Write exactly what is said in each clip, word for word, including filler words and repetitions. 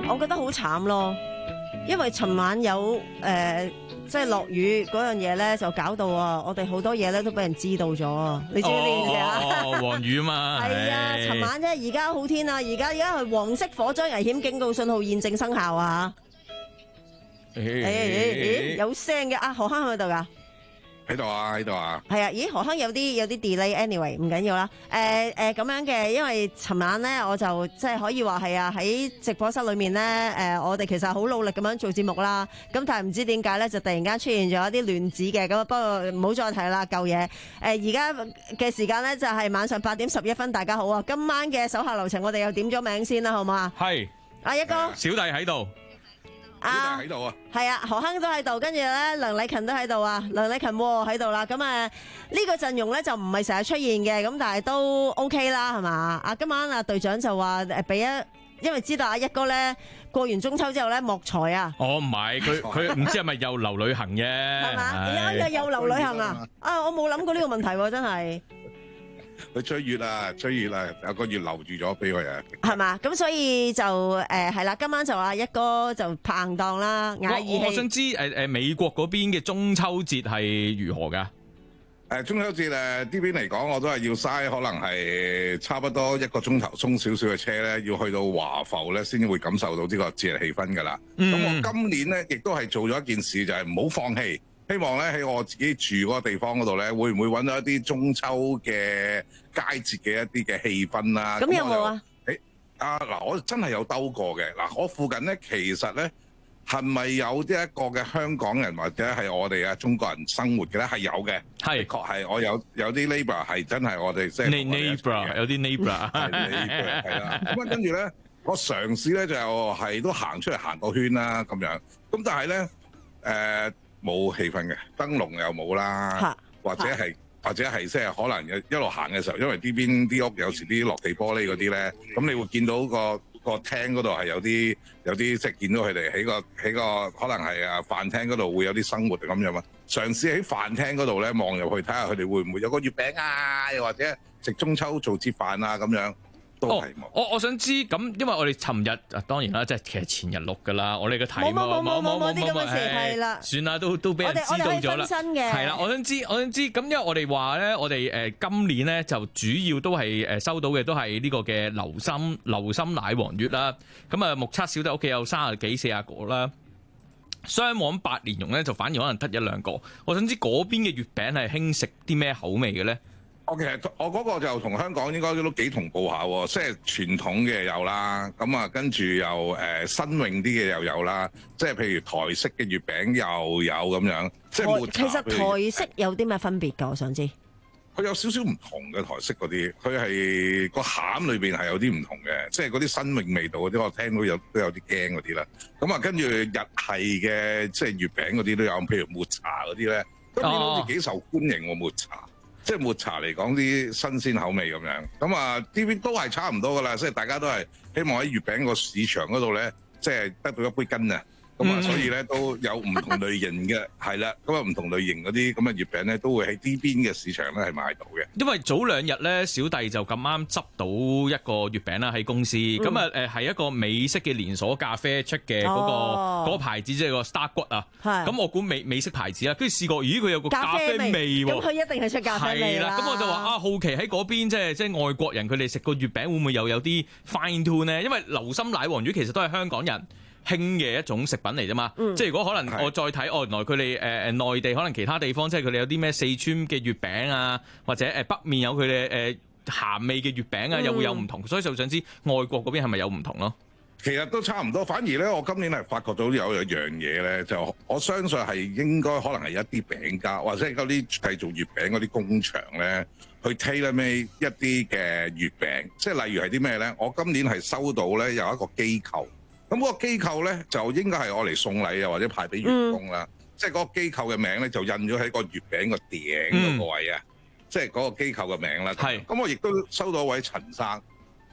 我覺得好慘咯，因為尋晚有誒、呃、即係落雨嗰樣嘢咧，就搞到啊，我哋好多嘢咧都俾人知道咗啊！你知唔知呢件事啊？ 哦，黃雨啊嘛， 係啊，尋晚啫，而家好天啊，而家而家係黃色火災危險警告信號現正生效啊！誒誒誒，有聲嘅啊，何坑喺度㗎？ 喺度啊，喺度啊。 係啊，咦，何坑有啲有啲 delay，anyway 唔緊要啦。誒誒咁樣嘅，因為尋晚咧我就即係可以話係啊，喺直播室裏面咧，誒、呃、我哋其實好努力咁樣做節目啦。咁但係唔知點解咧，就突然間出現咗一啲亂子嘅。咁不過唔好再提啦，舊嘢。誒而家嘅時間咧就係晚上八點十一分，大家好啊！今晚嘅手下留情，我哋又點咗名先啦，好唔好啊？ 係。 阿一哥， 小弟喺度。 啊， 喺度啊， 係啊，何坑都喺度，跟住咧梁禮勤都喺度啊，梁禮勤喺度啦。咁啊呢個陣容咧就唔係成日出現嘅，咁但係都 OK 啦，係嘛？啊今晚啊隊長就話誒俾一，因為知道阿一哥咧過完中秋之後咧莫財啊。 哦，唔係，佢佢唔知係咪又留旅行嘅？ 係嘛？又又留旅行啊？啊，我冇諗過呢個問題喎，真係。 佢追月啊，追月啊，有個月留住咗俾佢啊， 係嘛？咁所以就誒係啦，今晚就阿一哥就拍硬檔啦，嗌義氣。 我我想知誒誒美國嗰邊嘅中秋節係如何㗎？ 誒中秋節誒呢邊嚟講，我都係要嘥可能係差不多一個鐘頭鬆少少嘅車咧，要去到華埠咧，先會感受到呢個節日氣氛㗎啦。咁、嗯、我今年咧亦都係做咗一件事，就係唔好放棄。希望咧喺我自己住嗰個地方嗰度咧，會唔會揾到一啲中秋嘅佳節嘅一啲嘅氣氛啦？ 咁有冇啊？ 誒啊嗱，我真係有兜過嘅嗱，我附近咧其實咧係咪有啲一個嘅香港人或者係我哋啊中國人生活嘅咧？係有嘅， 係確係我有有啲 neighbor 係真係我哋即係 neighbor 有啲 neighbor 係啦。咁啊跟住咧，我嘗試咧就係都行出嚟行個圈啦咁樣。咁但係咧誒。呃冇氣氛嘅，燈籠又冇啦，或者係或者係即係可能一路行嘅時候，因為呢邊啲屋有時啲落地玻璃嗰啲咧，咁你會見到個個廳嗰度係有啲有啲即係見到佢哋喺個喺個可能係啊飯廳嗰度會有啲生活咁樣嘛。嘗試喺飯廳嗰度咧望入去睇下佢哋會唔會有個月餅啊，又或者食中秋做節飯啊咁樣。 哦，我我想知咁，因為我哋尋日啊，當然啦，即係其實前日錄噶啦，我哋嘅題目冇冇冇冇啲咁嘅事係啦， 算啦，都都俾人知道咗啦。係啦，我想知，我想知，咁因為我哋話咧，我哋誒今年咧就主要都係誒收到嘅都係呢個嘅流心流心奶黃月啦。咁啊，目測小弟屋企有三十幾四十個啦，雙黃白蓮蓉咧就反而可能得一兩個。我想知嗰邊嘅月餅係興食啲咩口味嘅咧？ 我其實我嗰個就同香港應該都幾同步下喎，即係傳統嘅有啦，咁啊跟住又誒新穎啲嘅又有啦，即係譬如台式嘅月餅又有咁樣，即係抹茶。 其實台式有啲咩分別㗎？我想知。 佢有少少唔同嘅台式嗰啲，佢係個餡裏邊係有啲唔同嘅，即係嗰啲新穎味道嗰啲，我聽到有都有啲驚嗰啲啦。咁啊跟住日系嘅即係月餅嗰啲都有，譬如抹茶嗰啲咧，今年好似幾受歡迎喎抹茶。即係抹茶嚟講啲新鮮口味咁樣，咁啊呢邊都係差唔多噶啦，即係大家都係希望喺月餅個市場嗰度咧，即係得到一杯羹啊！咁啊，所以咧都有唔同類型嘅，係啦，咁啊唔同類型嗰啲咁嘅月餅咧，都會喺呢邊嘅市場咧係買到嘅。 因為早兩日咧，小弟就咁啱執到一個月餅啦喺公司，咁啊誒係一個美式嘅連鎖咖啡出嘅嗰、嗰個嗰、哦、個牌子，即係個 Star 骨啊。咁我估美美式牌子啦，跟住試過，咦佢有個咖啡味喎。咁佢一定係出咖啡味啦。 咁我就話啊，好奇喺嗰邊即係即係外國人佢哋食個月餅會唔會又有啲 fine tune 咧？因為流心奶黃月其實都係香港人興嘅一種食品嚟啫嘛，嗯、即係如果可能我再睇，哦原來佢哋誒誒內地可能其他地方，即係佢哋有啲咩四川嘅月餅啊，或者誒北面有佢哋誒鹹味嘅月餅啊，又會有唔同，所以就想知外國嗰邊係咪有唔同咯？ 其實都差唔多，反而咧，我今年係發覺到有一樣嘢咧，就我相信係應該可能係一啲餅家或者係嗰啲製造月餅嗰啲工場咧，去 tailor made 一啲嘅月餅，即係例如係啲咩咧？我今年係收到咧有一個機構。咁嗰個機構咧就應該係我嚟送禮啊，或者派俾員工啦。嗯、即係嗰個機構嘅名咧就印咗喺個月餅個頂嗰個位啊，嗯、即係嗰個機構嘅名啦。係。咁我亦都收到一位陳生，誒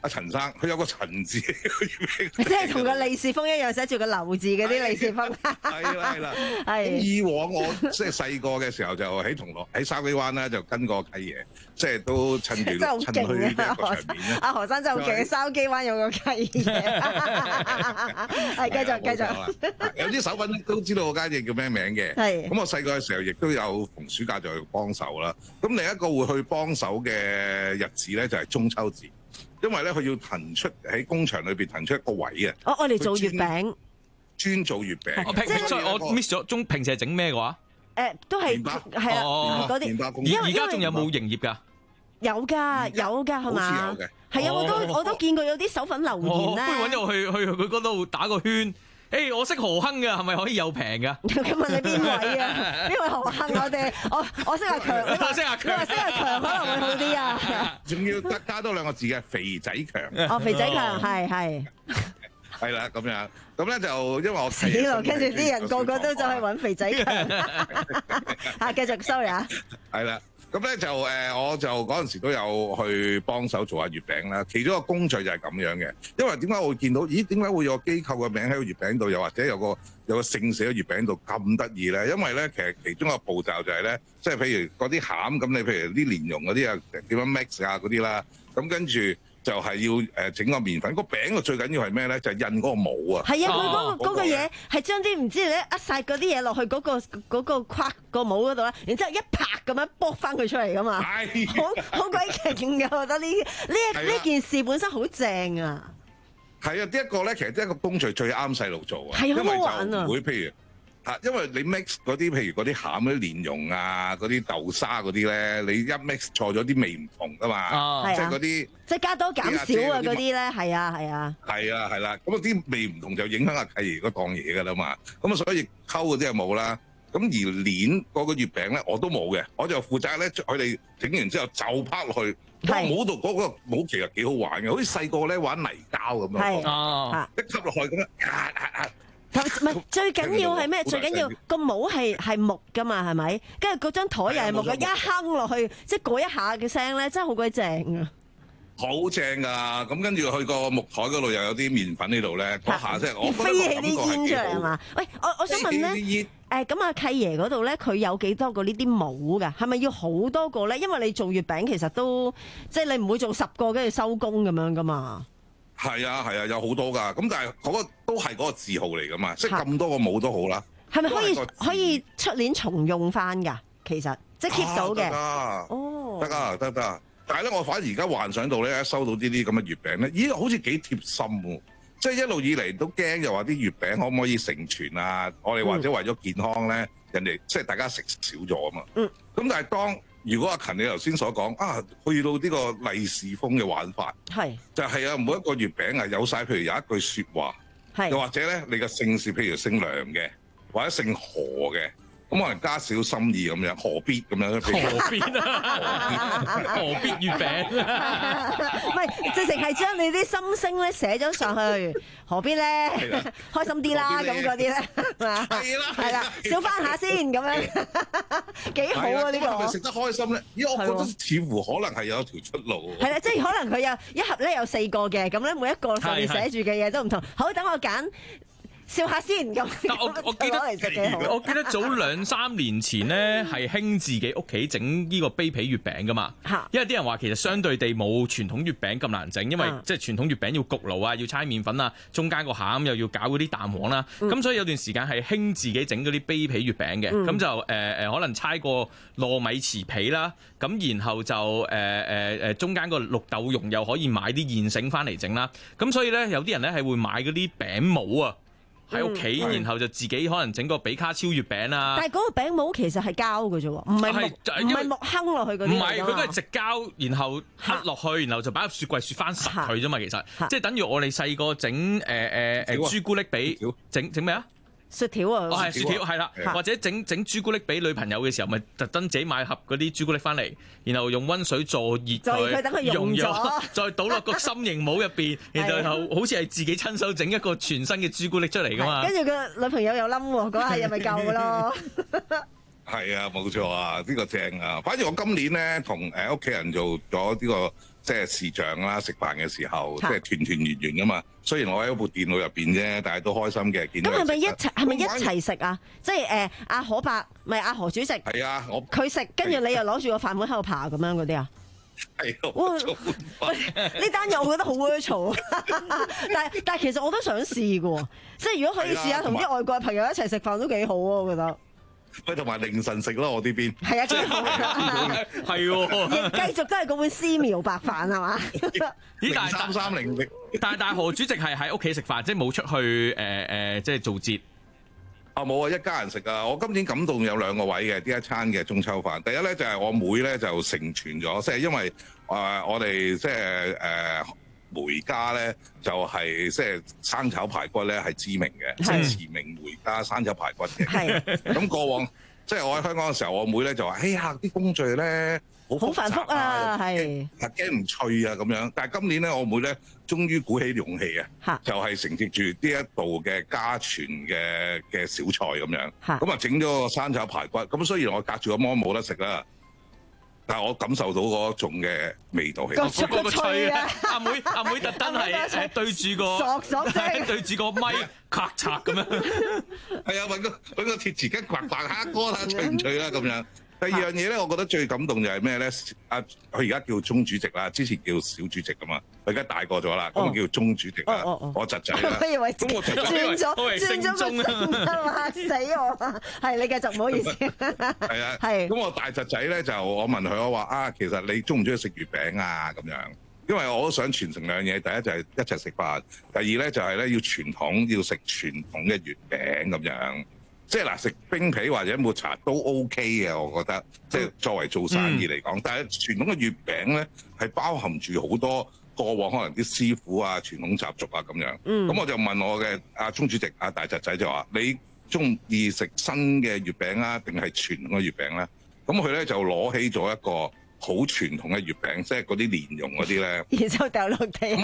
阿陳生，佢有個陳字喺個月餅， 即係同個利是封一樣，寫住個劉字嗰啲利是封。 係啦係啦， 係。 咁以往我即係細個嘅時候就喺銅鑼喺筲箕灣咧，就跟個契爺，即係都趁住真係好趁去呢勁啊！ 一個場面咧。 阿何生真係好勁，筲箕灣有個契爺。係繼續繼續。 有啲手品都知道嗰間嘢叫咩名嘅。 係。 咁我細個嘅時候亦都有逢暑假就去幫手啦。咁另一個會去幫手嘅日子咧就係中秋節，因為咧佢要騰出喺工場裏邊騰出一個位嘅。 我我哋做月餅， 專做月餅。 我平所以我 miss 咗中平時係整咩嘅話？ 誒都係係啦嗰啲。 而而家仲有冇營業㗎？ 有㗎有㗎係嘛？ 好似有嘅。 係啊，我都我都見過有啲手粉留言咧。 不如揾我去去佢嗰度打個圈。誒，我識何亨㗎，係咪可以有平㗎？ 咁問你邊位啊？邊位何亨？我哋我我識阿強， 我識阿強， 你話識阿強可能會好啲啊。 仲要加加多兩個字嘅肥仔強。 哦，肥仔強係係。 係啦，咁樣咁咧就因為我死咯，跟住啲人個個都走去揾肥仔強。啊，繼續 sorry 啊。 係啦。咁咧就誒，我就嗰陣時都有去幫手做下月餅啦。其中一個工序就係咁樣嘅，因為點解我會見到？咦，點解會有個機構嘅名喺個月餅度，又或者有個有個姓氏喺月餅度咁得意咧？因為咧，其實其中一個步驟就係咧，即係譬如嗰啲餡咁，你譬如啲蓮蓉嗰啲啊，點樣 mix 啊嗰啲啦，咁跟住就係要誒整個麵粉。個餅嘅最緊要係咩咧？就係印嗰個模啊。係啊，佢嗰個嗰個嘢係將啲唔知你呃晒嗰啲嘢落去嗰個嗰個框個模嗰度啦，然之後一拍咁樣剝翻佢出嚟噶嘛。係。好好鬼勁㗎，我覺得呢呢呢件事本身好正啊。 係啊，呢一個咧其實呢一個工序最啱細路做啊， 係因為好玩啊。 就唔會譬如。啊，因為你 mix 嗰啲，譬如嗰啲餡嗰啲蓮蓉啊，嗰啲豆沙嗰啲咧，你一 mix 錯咗啲味唔同噶嘛， 哦、 即係嗰啲即係加多減少啊嗰啲咧，係啊係啊， 係啊係啦，咁啊啲味唔同就影響阿契爺嗰檔嘢噶啦嘛，咁啊所以溝嗰啲係冇啦，咁而鏈嗰個月餅咧我都冇嘅，我就負責咧佢哋整完之後就拍落去，哇模度嗰個模其實幾好玩嘅，好似細個咧玩泥膠咁樣， 哦， 一吸落去咁樣，啊啊啊唔係最緊要係咩？最緊要個模係係木噶嘛，係咪？跟住嗰張台又係木嘅，一哼落去，即係嗰一下嘅聲咧，真係好鬼正啊！ 好正噶，咁跟住去個木台嗰度又有啲麵粉呢度咧，嗰下即係我飛起啲煙出嚟係嘛？喂，我我想問咧，誒咁啊契爺嗰度咧，佢有幾多個呢啲模㗎？係咪要好多個咧？因為你做月餅其實都即係你唔會做十個跟住收工咁樣噶嘛。 係啊係啊，有好多噶，咁但係嗰個都係嗰個字號嚟噶嘛，即係咁多個模都好啦。係咪可以可以出年重用翻㗎？其實即係 keep 到嘅。 哦，得啊得得，但係咧我反而而家幻想到咧，收到呢啲咁嘅月餅咧，咦好似幾貼心喎！即係一路以嚟都驚，又話啲月餅可唔可以成傳啊？我哋或者為咗健康咧，嗯、人哋即係大家食少咗啊嘛。嗯。咁但係當如果阿勤你頭先所講啊，去到呢個利是封嘅玩法，係是就係啊，每一個月餅啊有晒，譬如有一句説話，係是又或者咧你嘅姓氏，譬如姓梁嘅，或者姓何嘅，咁可能加少心意咁樣，何必咁樣？ 何必啊？何必月餅？ 唔係，直情係將你啲心聲咧寫咗上去，何必咧？開心啲啦，咁嗰啲咧，係啦，係啦，笑翻下先咁樣，幾好啊呢個。 係咪食得開心咧？咦，我覺得似乎可能係有一條出路。 係啦，即係可能佢有一盒咧有四個嘅，咁咧每一個上面寫住嘅嘢都唔同。好，等我揀。笑下先咁。 我我記得我記得早兩三年前咧係興自己屋企整呢個卑皮月餅噶嘛，因為啲人話其實相對地冇傳統月餅咁難整，因為即係傳統月餅要焗爐啊，要搓麵粉啊，中間個餡又要搞嗰啲蛋黃啦，咁、嗯、所以有段時間係興自己整嗰啲卑皮月餅嘅，咁、嗯、就誒誒、呃、可能搓過糯米糍皮啦，咁然後就誒誒誒中間個綠豆蓉又可以買啲現成翻嚟整啦，咁所以咧有啲人咧係會買嗰啲餅模啊。喺屋企，然後就自己可能整個比卡超月餅啊！ 但係嗰個餅模其實係膠嘅啫喎，唔係木唔係木鏗落去嗰啲。唔係，佢都係直膠，然後刻落去，然後就擺入雪櫃雪翻實佢啫嘛。其實即係等於我哋細個整誒誒誒朱古力俾整整咩啊？ 雪條啊！ 哦，係雪條，係啦，或者整整朱古力俾女朋友嘅時候，咪特登自己買盒嗰啲朱古力翻嚟，然後用溫水助熱佢， 等佢溶咗， 再倒落個心形模入邊，然後好似係自己親手整一個全新嘅朱古力出嚟噶嘛。跟住個女朋友又冧喎，嗰下又咪夠咯。 係啊，冇錯啊，呢個正啊。反正我今年咧同誒屋企人做咗呢個即係視像啦，食飯嘅時候即係團團圓圓噶嘛。雖然我喺部電腦入邊啫，但係都開心嘅。見到咁係咪一齊係咪一齊食啊？即係誒阿可伯咪阿何主席係啊，我佢食，跟住你又攞住個飯碗喺度爬咁樣嗰啲啊？ 係哇！呢單嘢我覺得好 virtual 但係但係其實我都想試嘅喎，即係如果可以試下同啲外國朋友一齊食飯都幾好啊！我覺得。 喂，同埋凌晨食咯，我呢邊係啊，最好係喎， 繼續都係嗰碗絲苗白飯係嘛？ 咦，但係三三零零， 但係但係何主席係喺屋企食飯，即係冇出去誒誒、呃，即係做節。 啊冇啊，一家人食啊！我今年感動有兩個位嘅呢一餐嘅中秋飯。第一咧就係、是、我妹咧就承傳咗，即係因為誒、呃、我哋即係誒梅家咧就係即係生炒排骨咧係知名嘅，即係馳名梅家生炒排骨嘅。係咁過往即係我喺香港嘅時候，我妹咧就話：哎呀啲工序咧好好繁複啊，係啊驚唔脆啊咁樣。但係今年咧，我妹咧終於鼓起勇氣啊，就係承接住呢一道嘅家傳嘅嘅小菜咁樣。咁啊整咗個生炒排骨。咁雖然我隔住個芒冇得食啦。但係我感受到嗰種嘅味道係嗰個脆啊！ 阿妹阿妹特登係誒對住個索索聲， 對住個咪咔嚓咁樣。 係啊，揾個揾個鐵匙羹刮刮下哥啦，脆唔脆啦咁樣。第二樣嘢咧，我覺得最感動就係咩咧？啊，佢而家叫鍾主席啦，之前叫小主席噶嘛，佢而家大個咗啦，咁叫鍾主席啦。我侄仔啦， 我以為轉咗轉咗個姓啊！嚇死我啊！係你繼續，唔好意思。 係啊，係。咁我大侄仔咧就我問佢我話啊，其實你中唔中意食月餅啊？咁樣，因為我都想傳承兩樣嘢，第一就係一齊食飯，第二咧就係咧要傳統，要食傳統嘅月餅咁樣。即係嗱，食冰皮或者抹茶都 OK 嘅，我覺得。即係作為做生意嚟講，嗯、但係傳統嘅月餅咧係包含住好多過往可能啲師傅啊、傳統習俗啊咁樣。咁、嗯、我就問我嘅阿鍾主席、阿大侄仔就話：你中意食新嘅月餅啊，定係傳統嘅月餅咧？咁佢咧就攞起咗一個好傳統嘅月餅，即係嗰啲蓮蓉嗰啲咧， 然之後掉落地，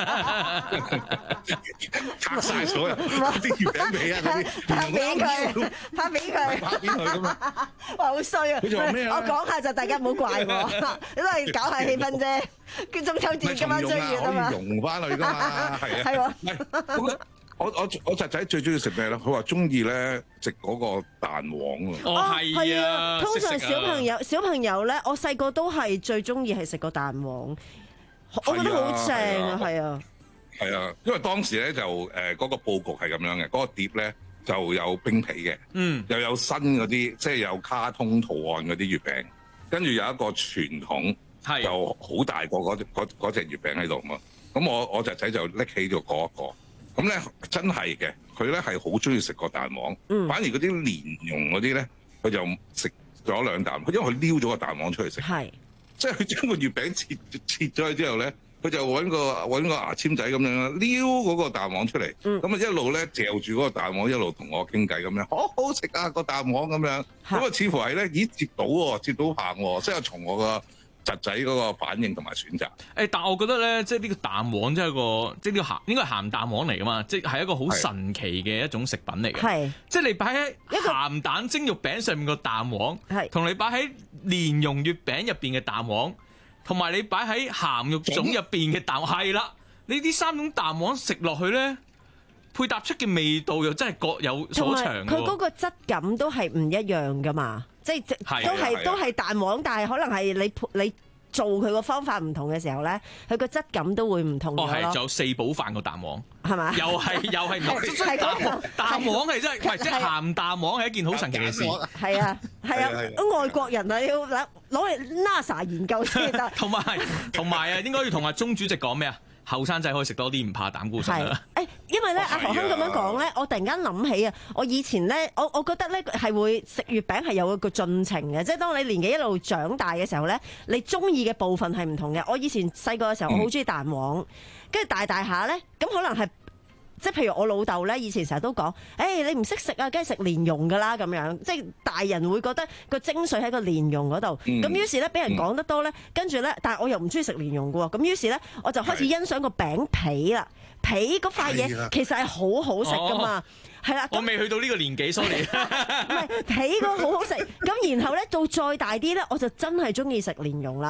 拆晒所有啲月餅皮啊嗰啲， 拍俾佢，拍俾佢， 拍俾佢咁嘛。 哇，好衰啊！ 佢做咩？ 我講下就大家唔好怪我，都係搞下氣氛啫。叫中秋節今晚追月啊嘛， 可以融翻去㗎嘛，係啊。係喎。我我我侄仔最中意食咩咧？佢話中意咧食嗰個蛋黃喎。 哦，係啊， 通常小朋友小朋友咧，我細個都係最中意係食個蛋黃，我覺得好正啊，係啊。 係啊，因為當時咧就誒嗰個佈局係咁樣嘅，嗰個碟咧就有冰皮嘅，嗯，又有新嗰啲即係有卡通圖案嗰啲月餅，跟住有一個傳統，係又好大個嗰嗰嗰隻月餅喺度嘛。咁我我侄仔就拎起咗嗰一個。咁咧真係嘅，佢咧係好中意食個蛋黃，嗯、反而嗰啲蓮蓉嗰啲咧，佢就食咗兩啖，因為佢撩咗個蛋黃出嚟食，係即係佢將個月餅切切咗去之後咧，佢就揾個揾個牙籤仔咁樣撩嗰個蛋黃出嚟，咁啊、嗯、一路咧嚼住嗰個蛋黃，一路同我傾偈咁樣，好好食啊個蛋黃咁樣，咁啊似乎係咧，咦接到喎，接到行喎，即係從我個侄仔嗰個反應同埋選擇，誒， 但係我覺得咧，即係呢個蛋黃，即係一個，即係呢個鹹，應該係鹹蛋黃嚟噶嘛，即係係一個好神奇嘅一種食品嚟嘅。係，即係你擺喺鹹蛋蒸肉餅上面個蛋黃，係，同你擺喺蓮蓉月餅入邊嘅蛋黃，同埋你擺喺鹹肉粽入邊嘅蛋黃，係啦，你啲三種蛋黃食落去咧，配搭出嘅味道又真係各有所長。 佢嗰個質感都係唔一樣噶嘛。即係都係都係蛋黃，但係可能係你你做佢個方法唔同嘅時候咧，佢個質感都會唔同咗咯。 哦，係，仲有四寶飯個蛋黃， 係嘛？ 又係又係唔同。蛋黃蛋黃係真係，唔係即係鹹蛋黃係一件好神奇嘅事。 係啊係啊，外國人啊要攞攞嚟 NASA 研究先得。同埋同埋啊，應該要同阿鍾主席講咩啊？後生仔可以食多啲，唔怕膽固醇啦。 誒，因為咧，阿何香咁樣講咧，我突然間諗起啊，我以前咧，我我覺得咧係會食月餅係有一個進程嘅，即係當你年紀一路長大嘅時候咧，你中意嘅部分係唔同嘅。我以前細個嘅時候，我好中意蛋黃，跟住大大下咧，咁可能係。即係譬如我老豆咧，以前成日都講，誒、欸、你唔識食啊，梗係食蓮蓉噶啦咁樣。即係大人會覺得個精髓喺個蓮蓉嗰度。咁、嗯、於是咧，俾人講得多咧，跟住咧，但係我又唔中意食蓮蓉嘅喎。咁於是咧，我就開始欣賞個餅皮啦。皮嗰塊嘢其實係好好食噶嘛。係啦、哦， 我未去到呢個年紀，sorry。唔係皮嗰個好好食。咁然後咧，到再大啲咧，我就真係中意食蓮蓉啦。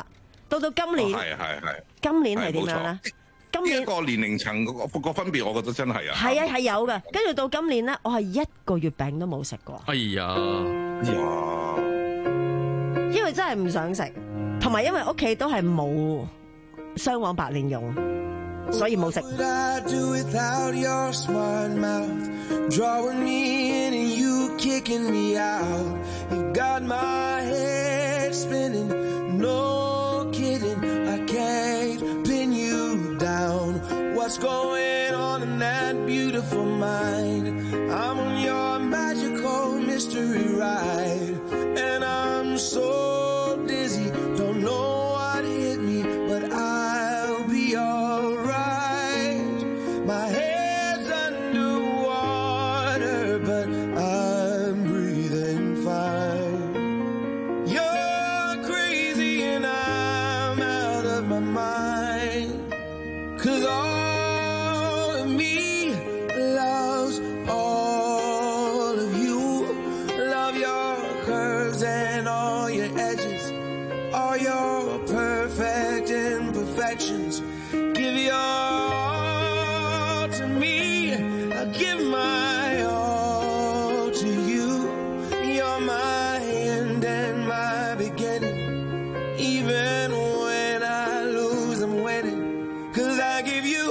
到到今年， 係係係， 今年係點樣咧？今呢一年個年齡層個個分別，我覺得真係啊。 係啊係有嘅，跟住到今年咧，我係一個月餅都冇食過， 哎呀， 哇！ 因為真係唔想食，同埋因為屋企都係冇雙黃白蓮蓉，所以冇食。 What would I do without your smart mouth? Drawing me in and you kicking me out. You got my head spinning, no kidding. I can't pin you down. What's going on in that beautiful mind? I'm on your magical mystery ride, and I'm so dizzy, don't know what hit me, but I'll be alright. My head's underwater, but I'm breathing fine. You're crazy and I'm out of my mind, 'cause all of me loves all of you. Love your curves and all your edges, all your perfect imperfections. Give your all to me, I give my all to you. You're my end and my beginning. Even when I lose, I'm winning, 'cause I give you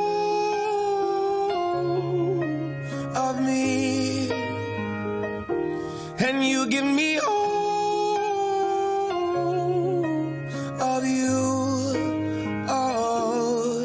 all of me, and you give me all of you. Oh,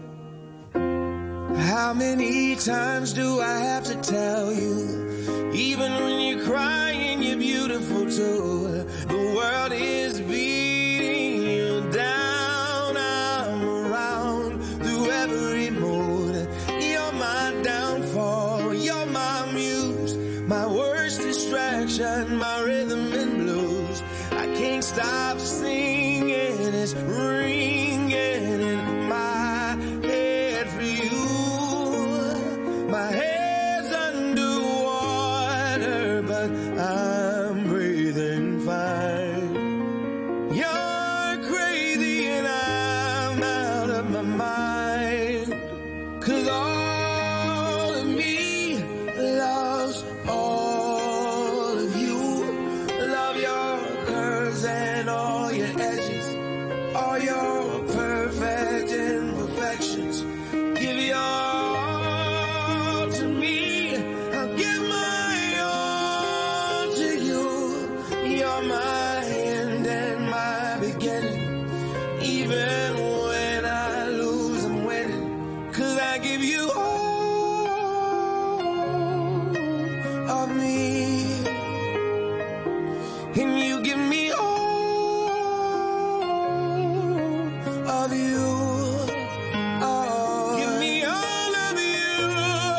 how many times do I have to tell you? Even when you're crying, you're beautiful too. The world is beating you down. I'm around through every mood. You're my downfall, you're my muse, my worst distraction, my rhythm and blues. I can't stop singing, it's ringing in my head for you. My head's underwater, but I'm breathing fine. You're crazy and I'm out of my mind, 'cause all of me loves all of you. Love your curves and all your edges, all your perfect imperfections. Give your all to me, I'll give my all to you. You're my end and my beginning. Even when I lose, I'm winning, 'cause I give you all of me, and you give me all of you. Oh, give me all of you.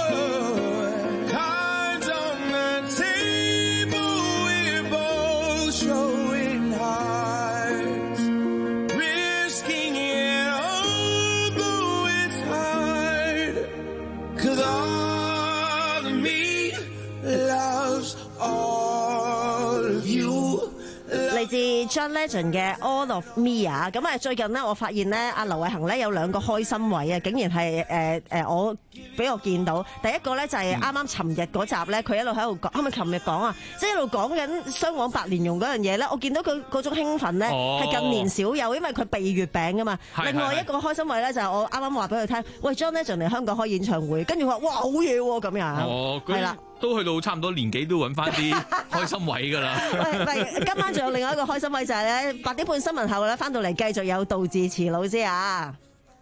Cards on the table, we're both showing hearts, risking it all, though it's hard, 'cause all of me loves all of you. 嚟自 John Legend 嘅 All of Me 啊，咁啊最近呢，我發現咧，阿劉偉恒咧有兩個開心位啊，竟然係誒誒我俾我見到。第一個咧就係啱啱尋日嗰集咧，佢一路喺度講，係咪尋日講啊？即係一路講緊雙黃白蓮蓉嗰樣嘢咧，我見到佢嗰種興奮咧哦係近年少有，因為佢備月餅啊嘛。 係另外一個開心位咧就係我啱啱話俾佢聽，喂 John Legend 嚟香港開演唱會，跟住佢話哇好嘢喎咁樣， 哦，佢係啦。 都去到差唔多年紀，都揾翻啲開心位㗎啦。 喂喂，今晚仲有另外一個開心位就係咧八點半新聞後咧翻到嚟繼續有杜自持老師啊。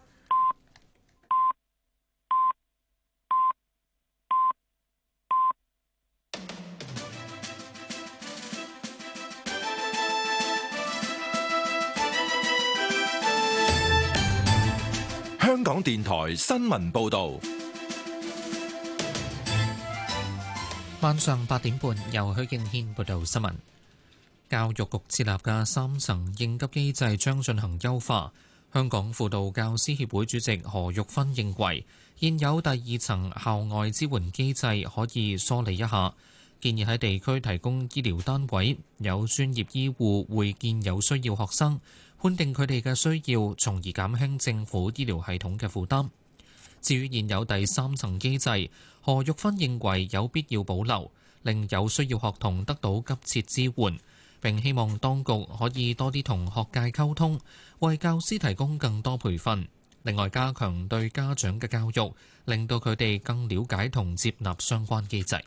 香港電台新聞報導， 晚上八點半由許敬軒報道新聞。教育局設立嘅三層應急機制將進行優化。香港輔導教師協會主席何玉芬認為，現有第二層校外支援機制可以梳理一下，建議喺地區提供醫療單位，有專業醫護會見有需要學生， 判定佢哋嘅需要，從而減輕政府醫療系統嘅負擔。至於現有第三層機制，何玉芬認為有必要保留，令有需要學童得到急切支援。並希望當局可以多啲同學界溝通，為教師提供更多培訓。另外，加強對家長嘅教育，令到佢哋更了解同接納相關機制。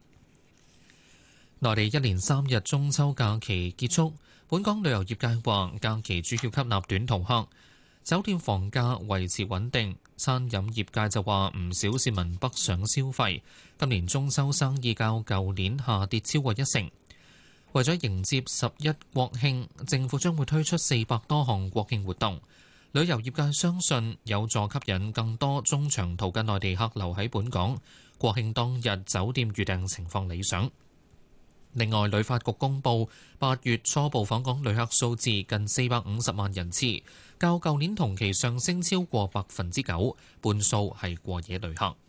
內地一連三日中秋假期結束，本港旅遊業界話假期主要吸納短途客，酒店房價維持穩定。餐飲業界就話唔少市民北上消費，今年中秋生意較舊年下跌超過一成。為咗迎接十一國慶，政府將會推出四百多項國慶活動。旅遊業界相信有助吸引更多中長途嘅內地客留喺本港。國慶當日酒店預訂情況理想。另外，旅發局公布八月初步訪港旅客數字近四百五十萬人次，較舊年同期上升超過百分之九，半數係過夜旅客。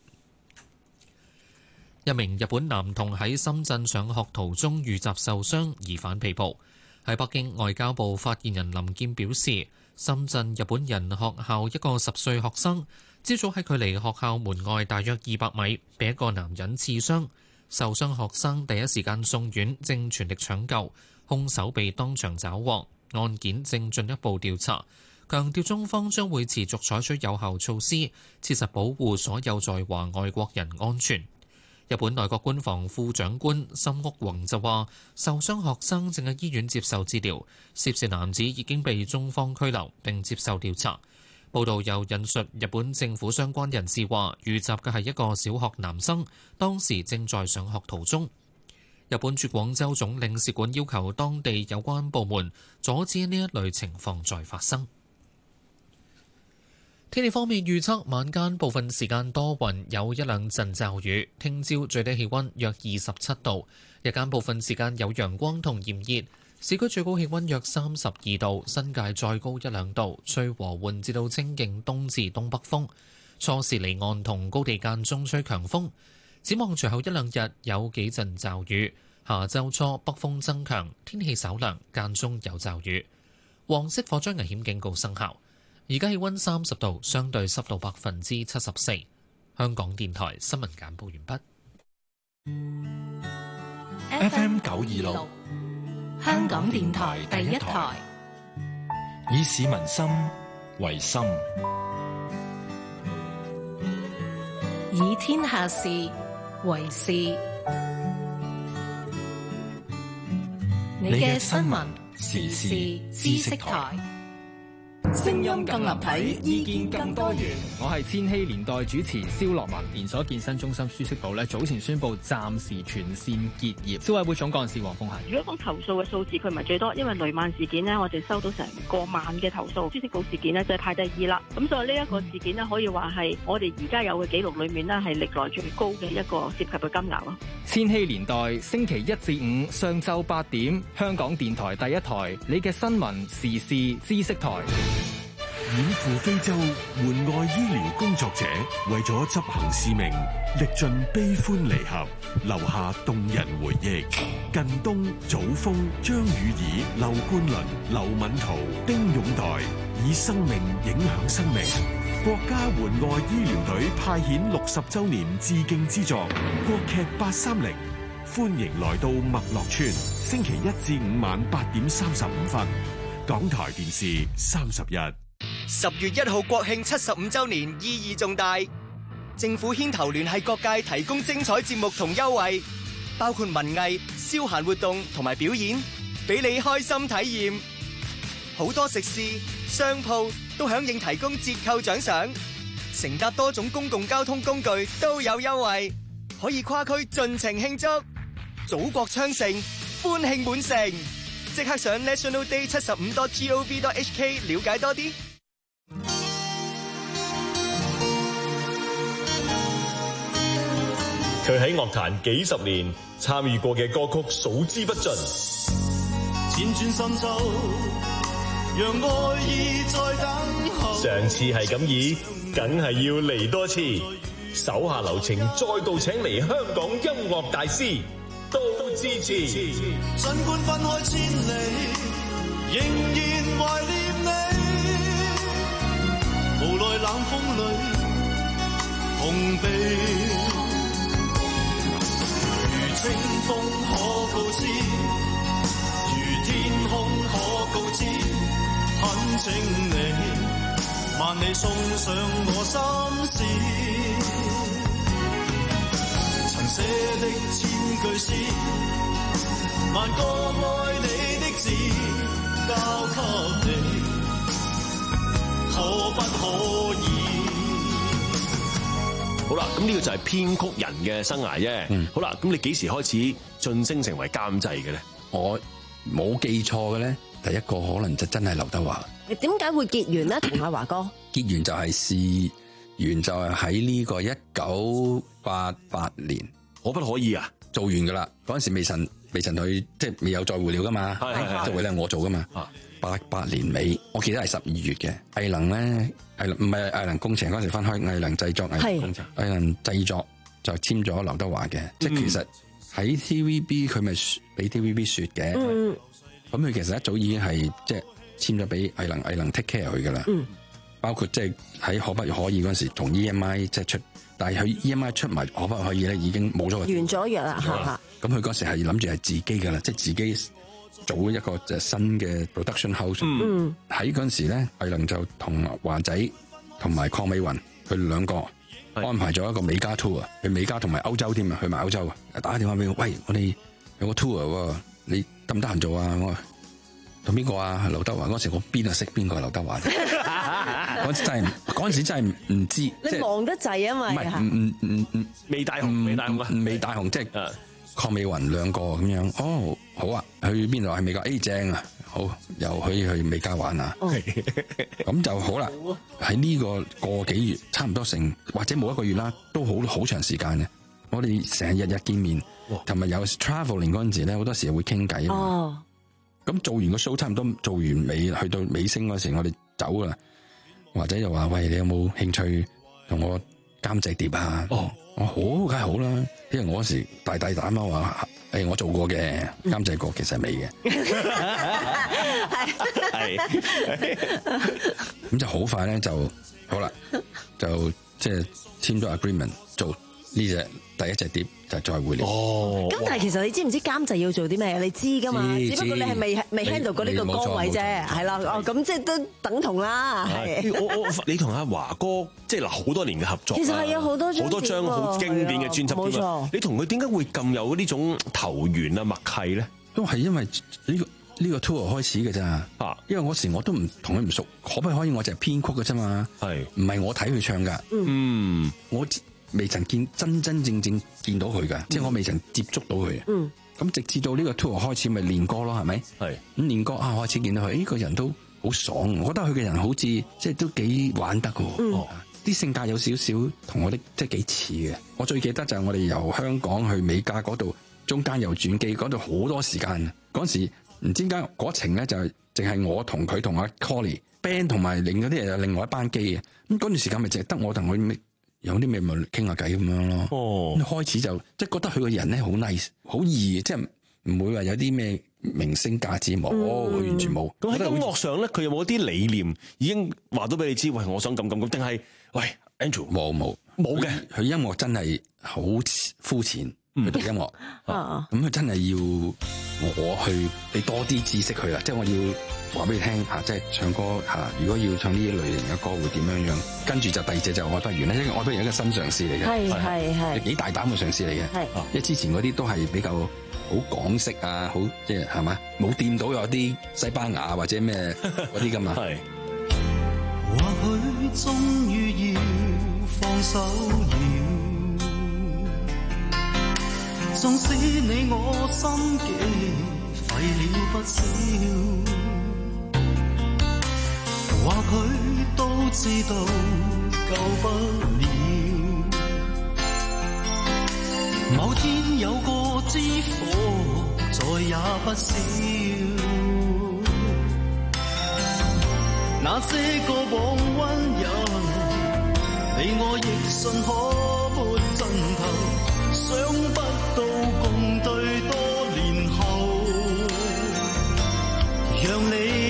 一名日本男童喺深圳上學途中遇襲受傷，疑犯被捕。喺北京，外交部發言人林健表示，深圳日本人學校一個十歲學生，朝早喺距離學校門外大約二百米，被一個男人刺傷。受傷學生第一時間送院，正全力搶救，兇手被當場抓獲。案件正進一步調查，強調中方將會持續採取有效措施，切實保護所有在華外國人安全。日本內閣官房副長官森屋宏就話，受傷學生正喺醫院接受治療，涉事男子已經被中方拘留並接受調查。報道又引述日本政府相關人士話，遇襲嘅係一個小學男生，當時正在上學途中。日本駐廣州總領事館要求當地有關部門阻止呢一類情況再發生。天氣方面預測，晚間部分時間多雲，有一兩陣驟雨。聽朝最低氣温約二十七度，日間部分時間有陽光同炎熱。市區最高氣温約三十二度，新界再高一兩度，吹和緩至到清勁東至東北風。初時離岸同高地間中吹強風。展望隨後一兩日有幾陣驟雨，下週初北風增強，天氣稍涼，間中有驟雨。黃色火災危險警告生效。而家氣温三十度，相對濕度百分之七十四。香港電台新聞簡報完畢。 F M 九二六， 香港電台第一台， 以市民心為心， 以天下事為事。你嘅新聞時事知識台。 聲音更立體，意見更多元。我係千禧年代主持蕭樂文。連鎖健身中心舒適部咧，早前宣布暫時全線結業。消委會總幹事黃鳳嫻： 如果講投訴嘅數字，佢唔係最多，因為雷曼事件呢，我哋收到成過萬嘅投訴。舒適部事件呢，就係排第二啦。咁所以呢一個事件呢，可以話係我哋而家有嘅記錄裏面呢，係歷來最高嘅一個涉及嘅金額咯。 千禧年代星期一至五上晝八點，香港電台第一台，你嘅新聞時事知識台。 遠赴非洲援外醫療工作者為咗執行使命，歷盡悲歡離合，留下動人回憶。近東、祖峰、張宇儀、劉冠麟、劉敏圖、丁勇代，以生命影響生命。國家援外醫療隊派遣六十周年致敬之作國劇八三零，歡迎來到麥樂村。星期一至五晚八點三十五分，港台電視三十一。 十月一號國慶七十五周年意義重大，政府牽頭聯繫各界提供精彩節目同優惠，包括文藝、消閒活動同埋表演，俾你開心體驗。好多食肆、商鋪都響應提供折扣獎賞，乘搭多種公共交通工具都有優惠，可以跨區盡情慶祝。祖國昌盛，歡慶滿城，即刻上 national day 七十五 dot gov dot hk 了解多啲。 佢喺樂壇幾十年參與過嘅歌曲數之不盡。 輾轉深秋，讓愛意再等候。 上次係咁意，梗係要嚟多次。手下留情，再度請嚟香港音樂大師，都支持。 儘管分開千里， 仍然懷念你，無奈冷風裏紅鼻，如清風可告知，如天空可告知，懇請你萬里送上我心事，曾寫的千句詩，萬個愛你的字交給你，可不可以？ 好啦，咁呢個就係編曲人嘅生涯啫。嗯、好啦，咁你幾時開始晉升成為監製嘅咧？ 我冇記錯嘅咧，第一個可能就真係劉德華。 你點解會結緣咧？同阿華哥結緣就係試完就係喺呢個一九八八年， 可不可以啊？ 做完噶啦，嗰陣時未曾未曾去，即係未有再會了噶嘛，再會咧我做噶嘛。八八年尾，我記得係十二月嘅。藝能咧，藝唔係藝能工程嗰時分開，藝能製作、藝能工程、藝能製作就簽咗劉德華嘅。嗯、即係其實喺 T V B 佢咪俾 T V B 說嘅，咁佢、嗯、其實一早已經係即係簽咗俾藝能，藝能 take care 佢噶啦。嗯、包括即係喺可不可以嗰陣時同 E M I 即係出，但係佢 E M I 出埋可不可以咧已經冇咗，完咗約啦嚇。 咁佢嗰時係諗住係自己噶啦，即係自己。做一個就新嘅 production house，喺嗰陣時咧，藝能就同華仔同埋鄺美雲佢哋兩個安排咗一個美加 tour，去美加同埋歐洲添啊，去埋歐洲啊，打電話俾我，喂，我哋有個 tour 喎，你得唔得閒做啊？我話同邊個啊？劉德華嗰時我邊度識邊個係劉德華啫？嗰陣真係嗰陣時真係唔知， 你忙得滯啊嘛， 唔係唔唔唔唔未大紅，未大紅啊， 未大紅即係。鄺美雲兩個咁樣，哦，好啊，去邊度？去美加 A 正啊，好，又可以去美加玩啊，咁就好啦。喺呢個個幾月，差唔多成或者冇一個月啦，都好好長時間嘅。我哋成日日見面，同埋有 traveling 嗰陣時咧，好多時會傾偈。哦，咁做完個 show 差唔多做完尾，去到尾聲嗰時，我哋走噶啦。或者又話喂，你有冇興趣同我監製碟啊？哦。我好，梗係好啦，因為我嗰時大大膽啊話，誒、欸，我做過嘅監製過，其實係未嘅，係，咁就好快咧就好啦，就即係簽咗 agreement 做呢隻第一隻碟就再會了。哦， 咁但係其實你知唔知監製要做啲咩？你知噶嘛？只不過你係未未 handle 過呢個崗位啫，係啦。哦，咁即係都等同啦。係。 我我你同阿華哥即係嗱好多年嘅合作， 其實係有好多張好多張好經典嘅專輯。冇錯。你同佢點解會咁有呢種投緣啊默契咧？ 都係因為呢個呢個 tour 開始嘅咋。啊，因為嗰時我都唔同佢唔熟，可不可以我就係編曲嘅啫嘛。係。唔係我睇佢唱㗎。嗯。我。未曾見真真正正見到佢㗎，嗯、即係我未曾接觸到佢。嗯，咁直至到呢個 tour 開始，咪練歌咯，係咪？係咁練歌啊，開始見到佢，呢、呢個人都好爽，我覺得佢嘅人好似即係都幾玩得㗎。嗯，啲、哦、性格有少少同我啲即係幾似嘅。我最記得就係我哋由香港去美加嗰度，中間又轉機，嗰度好多時間。嗰時唔知點解嗰程咧就係淨係我同佢同阿 Colly band 同埋另嗰啲人有另外一班機嘅。咁嗰段時間咪淨係得我同佢。有啲咩咪傾下偈咁樣咯。哦，開始就即係覺得佢個人咧好 nice，好易，即係唔會話有啲咩明星架子冇，佢、嗯、完全冇。 咁喺音樂上咧，佢有冇啲理念已經話到俾你知？喂，我想咁咁咁，定係喂 Andrew 冇冇冇嘅？佢音樂真係好膚淺。佢讀音樂，咁佢真係要我去俾多啲知識佢啦，即係我要話俾你聽吓，即係唱歌吓，如果要唱呢一類型嘅歌會點樣樣？跟住就第二隻就愛不完咧，因為愛不完係一個新嘗試嚟嘅，係係係幾大膽嘅嘗試嚟嘅，係，因為之前嗰啲都係比較好港式啊，好即係係嘛，冇掂到有啲西班牙或者咩嗰啲噶嘛。係。 或許終於要放手了。縱使你我心境廢了不少，或許都知道救不了。某天有個知火，再也不少。那些過往溫柔，你我亦信可沒盡頭。想不到共對多年後，讓你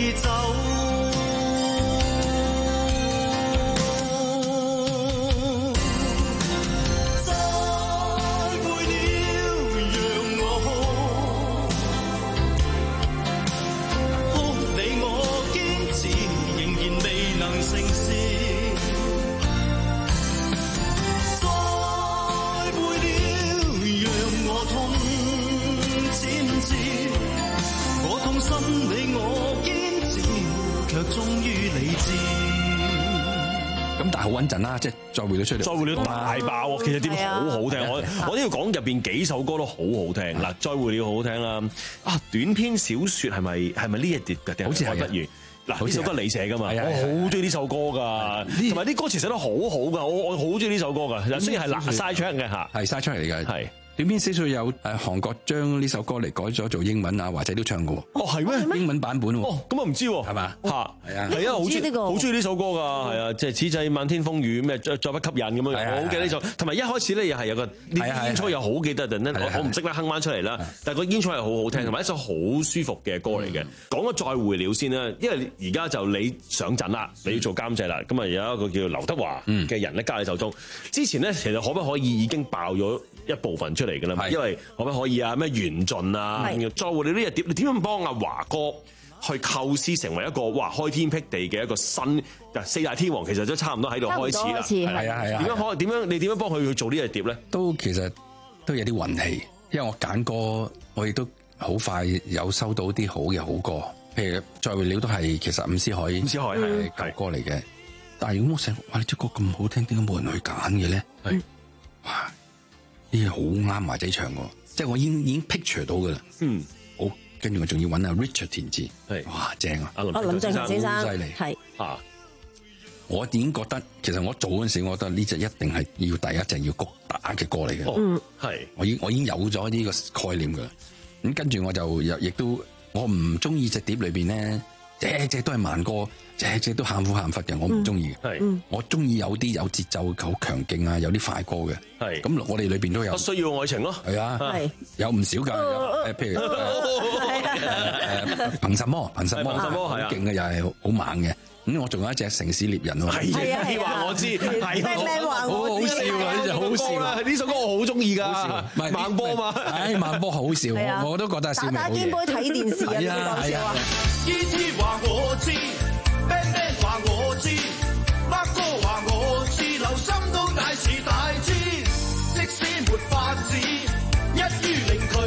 卻終於理智。 咁但係好穩陣啦，即係再會到出嚟， 再會了大爆喎，其實點好好聽，我我都要講入邊幾首歌都好好聽。嗱，再會了好好聽啦，啊短篇小説係咪係咪呢一碟嘅？定好似係不如嗱呢首歌你寫噶嘛？我好中意呢首歌㗎，同埋啲歌詞寫得好好㗎，我我好中意呢首歌㗎。雖然係嗱晒唱嘅嚇， 係晒出嚟嘅， 係。 短篇小説有誒韓國將呢首歌嚟改咗做英文啊，華仔都唱過喎。 哦，係咩？ 英文版本喎。 哦，咁啊唔知喎， 係嘛？ 嚇， 係啊， 係啊，好中意好中意呢首歌㗎，係啊，即係此際漫天風雨咩，再再不吸引咁樣，我好記得呢首。同埋一開始咧又係有個煙草又好記得，陣間我唔識得哼翻出嚟啦。但係個煙草係好好聽，同埋一首好舒服嘅歌嚟嘅。講咗再會了先啦，因為而家就你上陣啦，你要做監製啦，咁啊有一個叫劉德華嘅人咧加你手中。之前咧其實可不可以已經爆咗一部分出嚟㗎啦，因為可不可以啊？咩緣盡啊？再會了呢隻碟，你點樣幫阿華哥去構思成為一個哇開天闢地嘅一個新四大天王，其實都差唔多喺度開始啦。係啊係啊。點樣可點樣？你點樣幫佢去做呢隻碟咧？ 都其實都有啲運氣，因為我揀歌，我亦都好快有收到啲好嘅好歌。譬如再會了都係其實伍思凱，伍思凱係舊歌嚟嘅。但係如果我成哇，你隻歌咁好聽，點解冇人去揀嘅咧？係哇！呢嘢好啱華仔唱喎，即係我已經已經 picture 到噶啦。嗯，好，跟住我仲要揾阿 Richard 填詞，係哇正啊！阿林林正財先生犀利， 係啊！我已經覺得其實我做嗰陣時，我覺得呢隻一定係要第一隻要谷打嘅歌嚟嘅。 嗯，係我已我已經有咗呢個概念噶啦。咁跟住我就又亦都我唔中意隻碟裏邊咧，隻隻都係慢歌。隻隻都喊苦喊忽嘅，我唔中意嘅。係，我中意有啲有節奏、好強勁啊，有啲快歌嘅。係，咁我哋裏邊都有。 需要愛情咯。 係啊，係有唔少㗎。誒，譬如誒憑什麼？憑什麼？憑什麼？好勁嘅又係好猛嘅。咁我仲有一隻城市獵人喎。 係啊，你話我知，係咩話我好笑啊！呢隻好笑。 呢首歌我好中意㗎。慢波嘛， 唉，慢波好笑，我都覺得係笑。 打打肩杯睇電視啊！ 係啊係啊。 E T 話我知。Bang Bang 話我知，乜哥話我知，留心都大是大知，即使沒法子，一於令佢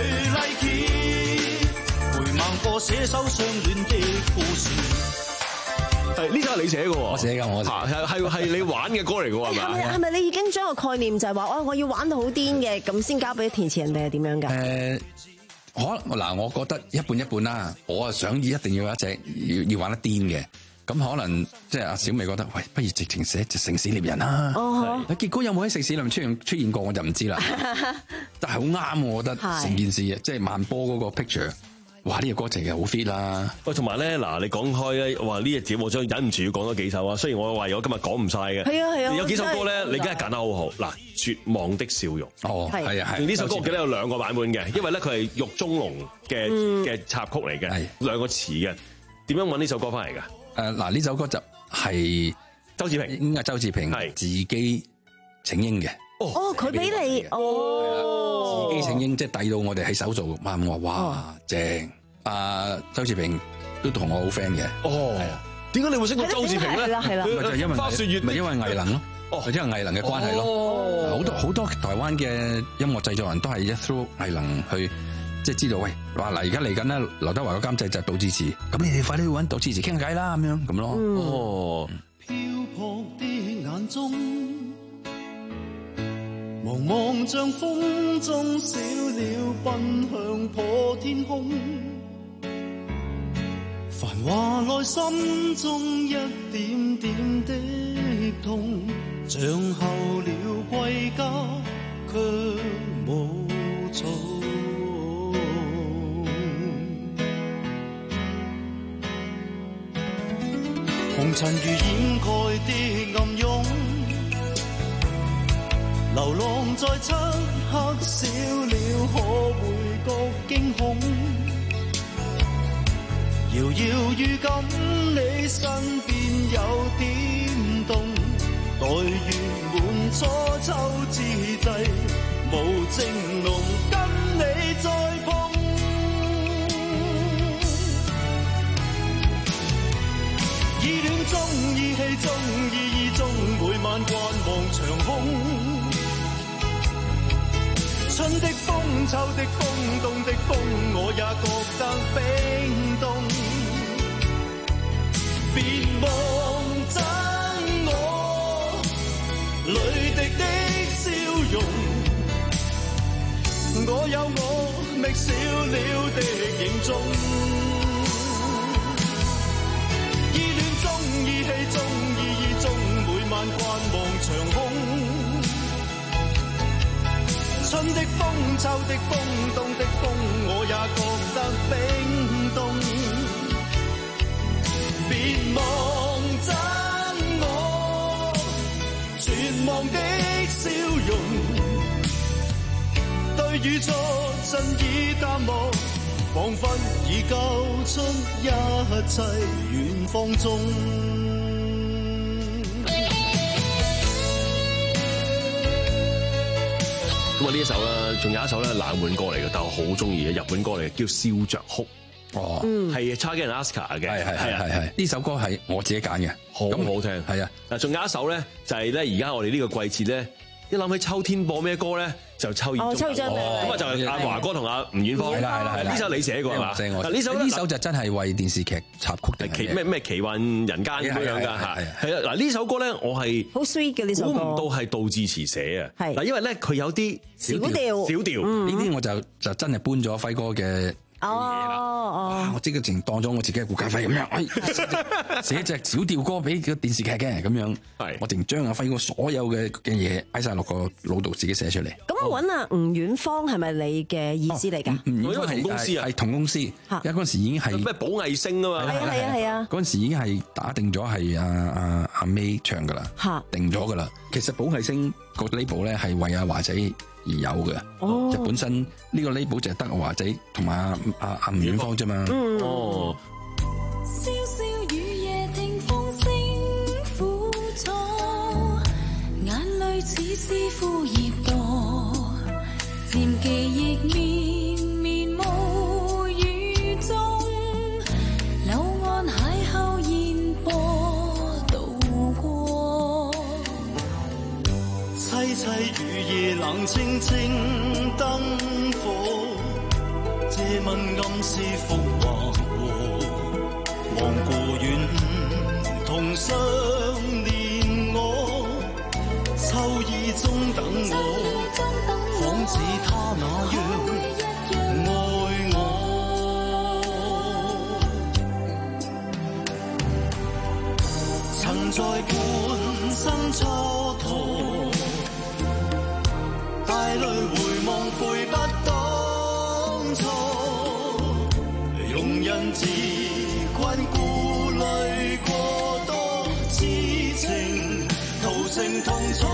like， 回孟過寫首相戀的故事。 係呢首係你寫嘅喎， 我寫㗎，我係係係你玩嘅歌嚟嘅喎，係咪？ 係咪係咪你已經將個概念就係話，哦，我要玩到好癲嘅，咁先交俾填詞人哋係點樣㗎？ 誒，可嗱，我覺得一半一半啦。我啊想一定要有一隻要要玩得癲嘅。咁可能即係阿小美覺得，喂，不如直情寫隻城市獵人啦。哦，結果有冇喺城市裏面出現出現過，我就唔知啦。但係好啱，我覺得成件事，即係慢波嗰個 picture，哇！呢、這個歌詞係好 fit 啦。 喂，同埋咧，嗱，你講開咧，話呢隻碟，我想忍唔住要講多幾首啊。雖然我話我今日講唔晒嘅， 係啊係啊， 有幾首歌咧，你梗係揀得好好。嗱，絕望的笑容， 哦，係啊係。 呢首歌我記得有兩個版本嘅，因為咧佢係獄中龍嘅嘅插曲嚟嘅，係兩個詞嘅。點樣揾呢首歌翻嚟㗎？ 誒嗱，呢首歌就係周志平， 應該周志平係自己請纓嘅。 哦，佢俾你哦， 自己請纓，即係遞到我哋喺手做。哇！我話哇正，阿周志平都同我好 friend 嘅。 哦，係啊。點解你會識到周志平咧？ 係啦係啦， 咪就係因為花雪月， 咪因為藝能咯。哦，因為藝能嘅關係咯。好多好多台灣嘅音樂製作人都係一 through 藝能去。即係知道，喂，話嗱，而家嚟緊咧，劉德華個監製就係杜自持，咁你哋快啲去揾杜自持傾偈啦，咁樣咁咯。哦， 漂泊的眼中，茫茫像風中小鳥奔向破天空，繁華內心中一點點的痛，像候鳥歸家卻無草。紅塵如掩蓋的暗湧，流浪在漆黑小鳥可會覺驚恐？遙遙預感你身邊有點動，待月滿初秋之際，無情濃跟你再碰。意戀中，意氣中，意義中，每晚慣望長空。春的風，秋的風，冬的風，我也覺得冰凍。 別忘真我，淚滴的笑容，我有我覓少了的凝重，依戀中依稀中依依中，每晚慣望長空。春的風，秋的風，冬的風，我也覺得冰凍。別忘真我，絕望的笑容，對與錯盡已淡忘，彷彿已交出一切遠方中。 咁啊呢一首啦，仲有一首咧冷門歌嚟嘅，但我好中意嘅日本歌嚟嘅，叫《笑着哭》。 哦， 係 Charlie and Asuka 嘅， 係係係係係。呢首歌係我自己揀嘅， 好好聽。係啊，嗱，仲有一首咧，就係咧，而家我哋呢個季節咧，一諗起秋天播咩歌咧，就秋意中。 哦，秋意中。 咁啊就係阿華哥同阿吳遠芳。係啦係啦係啦。呢首你寫過係嘛？嗱呢首呢首就真係為電視劇插曲定奇咩咩奇幻人間咁樣㗎嚇。係啊，嗱呢首歌咧，我係好 sweet 嘅呢首歌。 估唔到係杜自持寫啊。係嗱，因為咧佢有啲小調， 小調呢啲我就就真係搬咗輝哥嘅。 哦哦， 我即刻淨當咗我自己係顧家輝咁樣，哎，寫隻小調歌俾個電視劇嘅咁樣，我淨將阿輝哥所有嘅嘅嘢擺晒落個腦度，自己寫出嚟。 咁我揾阿吳遠芳係咪你嘅意思嚟㗎？ 吳遠芳係同公司啊，係同公司，因為嗰陣時已經係咩寶藝星啊嘛， 係啊係啊係啊， 嗰陣時已經係打定咗係阿阿阿 May 唱㗎啦，定咗㗎啦。其實寶藝星個 label 咧係為阿華仔而有嘅，哦、就本身呢個 label 就係得阿華仔同埋阿阿阿吳遠芳啫嘛。嗯、哦。 瀟瀟雨夜聽風聲苦楚，眼淚似是枯葉墮，漸記憶綿綿無語中，柳岸邂逅煙波渡過。 凄凄雨夜冷清清燈火，借問暗是復還和，望過遠同相戀我，秋意中等我，仿似他那樣愛我，曾在半生蹉跎，帶淚回望悔不當初，容忍自困顧慮過多，痴情陶成痛楚，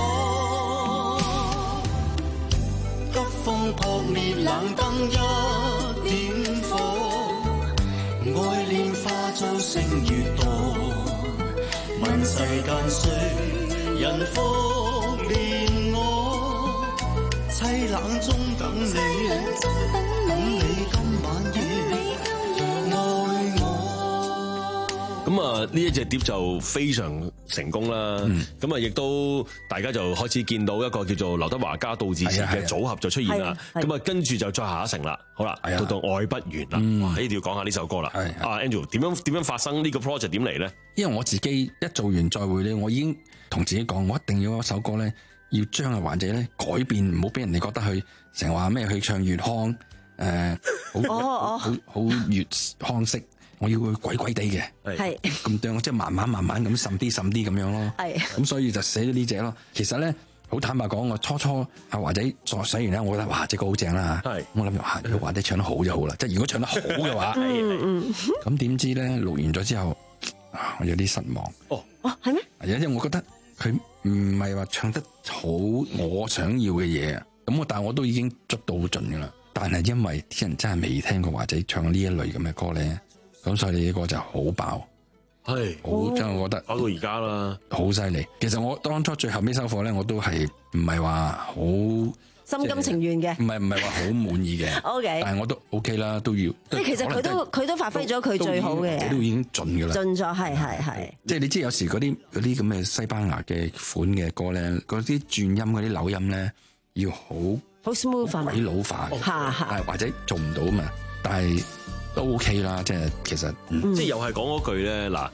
急風撲滅冷燈一點火，愛戀化作星月墮，問世間誰人復憐我，凄冷中等你，等你今晚夜愛我。 咁啊，呢一隻碟就非常成功啦。咁啊、嗯，亦都大家就開始見到一個叫做劉德華加杜自持嘅組合就出現啦。咁啊，跟住就再下一城啦。好啦，到到愛不完啦。嗯、哇，一定要講下呢首歌啦。啊 Andrew 點樣點樣發生呢個 project 點嚟咧？ 因為我自己一做完再會咧，我已經同自己講，我一定要一首歌咧，要將阿華仔咧改變，唔好俾人哋覺得佢成日話咩去唱粵腔，誒，好好好粵腔式，我要佢鬼鬼地嘅，係咁對我即係慢慢慢慢咁滲啲滲啲咁樣咯，係咁所以就寫咗呢隻咯。其實咧好坦白講，我初初阿華仔作寫完咧，我覺得哇隻歌好正啦，係我諗哇如果華仔唱得好就好啦，即係如果唱得好嘅話，咁點知咧錄完咗之後，我有啲失望。哦哦係咩？因為我覺得佢唔係話唱得好我想要嘅嘢啊，咁我但係我都已經捉到好盡噶啦。但係因為啲人真係未聽過華仔唱呢一類咁嘅歌咧，咁所以你呢個就好爆，係好真係我覺得爆到而家啦， 好犀利。其實我當初最後尾收貨咧，我都係唔係話好心甘情願嘅， 唔係唔係話好滿意嘅。O K，但係我都 O K 啦，都要。 即係其實佢都佢都發揮咗佢最好嘅嘢， 都已經盡噶啦， 盡咗係係係。 即係你知有時嗰啲嗰啲咁嘅西班牙嘅款嘅歌咧，嗰啲轉音嗰啲扭音咧要好好 smooth 化， 鬼老化， 係係， 或者做唔到啊嘛。但係都 O K 啦，即係其實即係又係講嗰句咧嗱。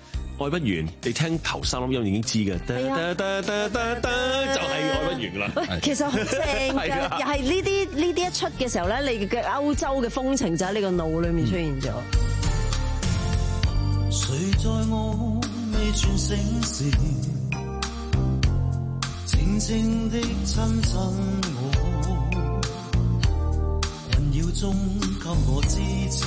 愛不完，你聽頭三粒音已經知嘅，得得得得得得，就係愛不完噶啦。 喂，其實好正㗎，又係呢啲呢啲一出嘅時候咧，你嘅歐洲嘅風情就喺你個腦裏面出現咗。 誰在我未全醒時，靜靜的親親我，人妖中給我支持，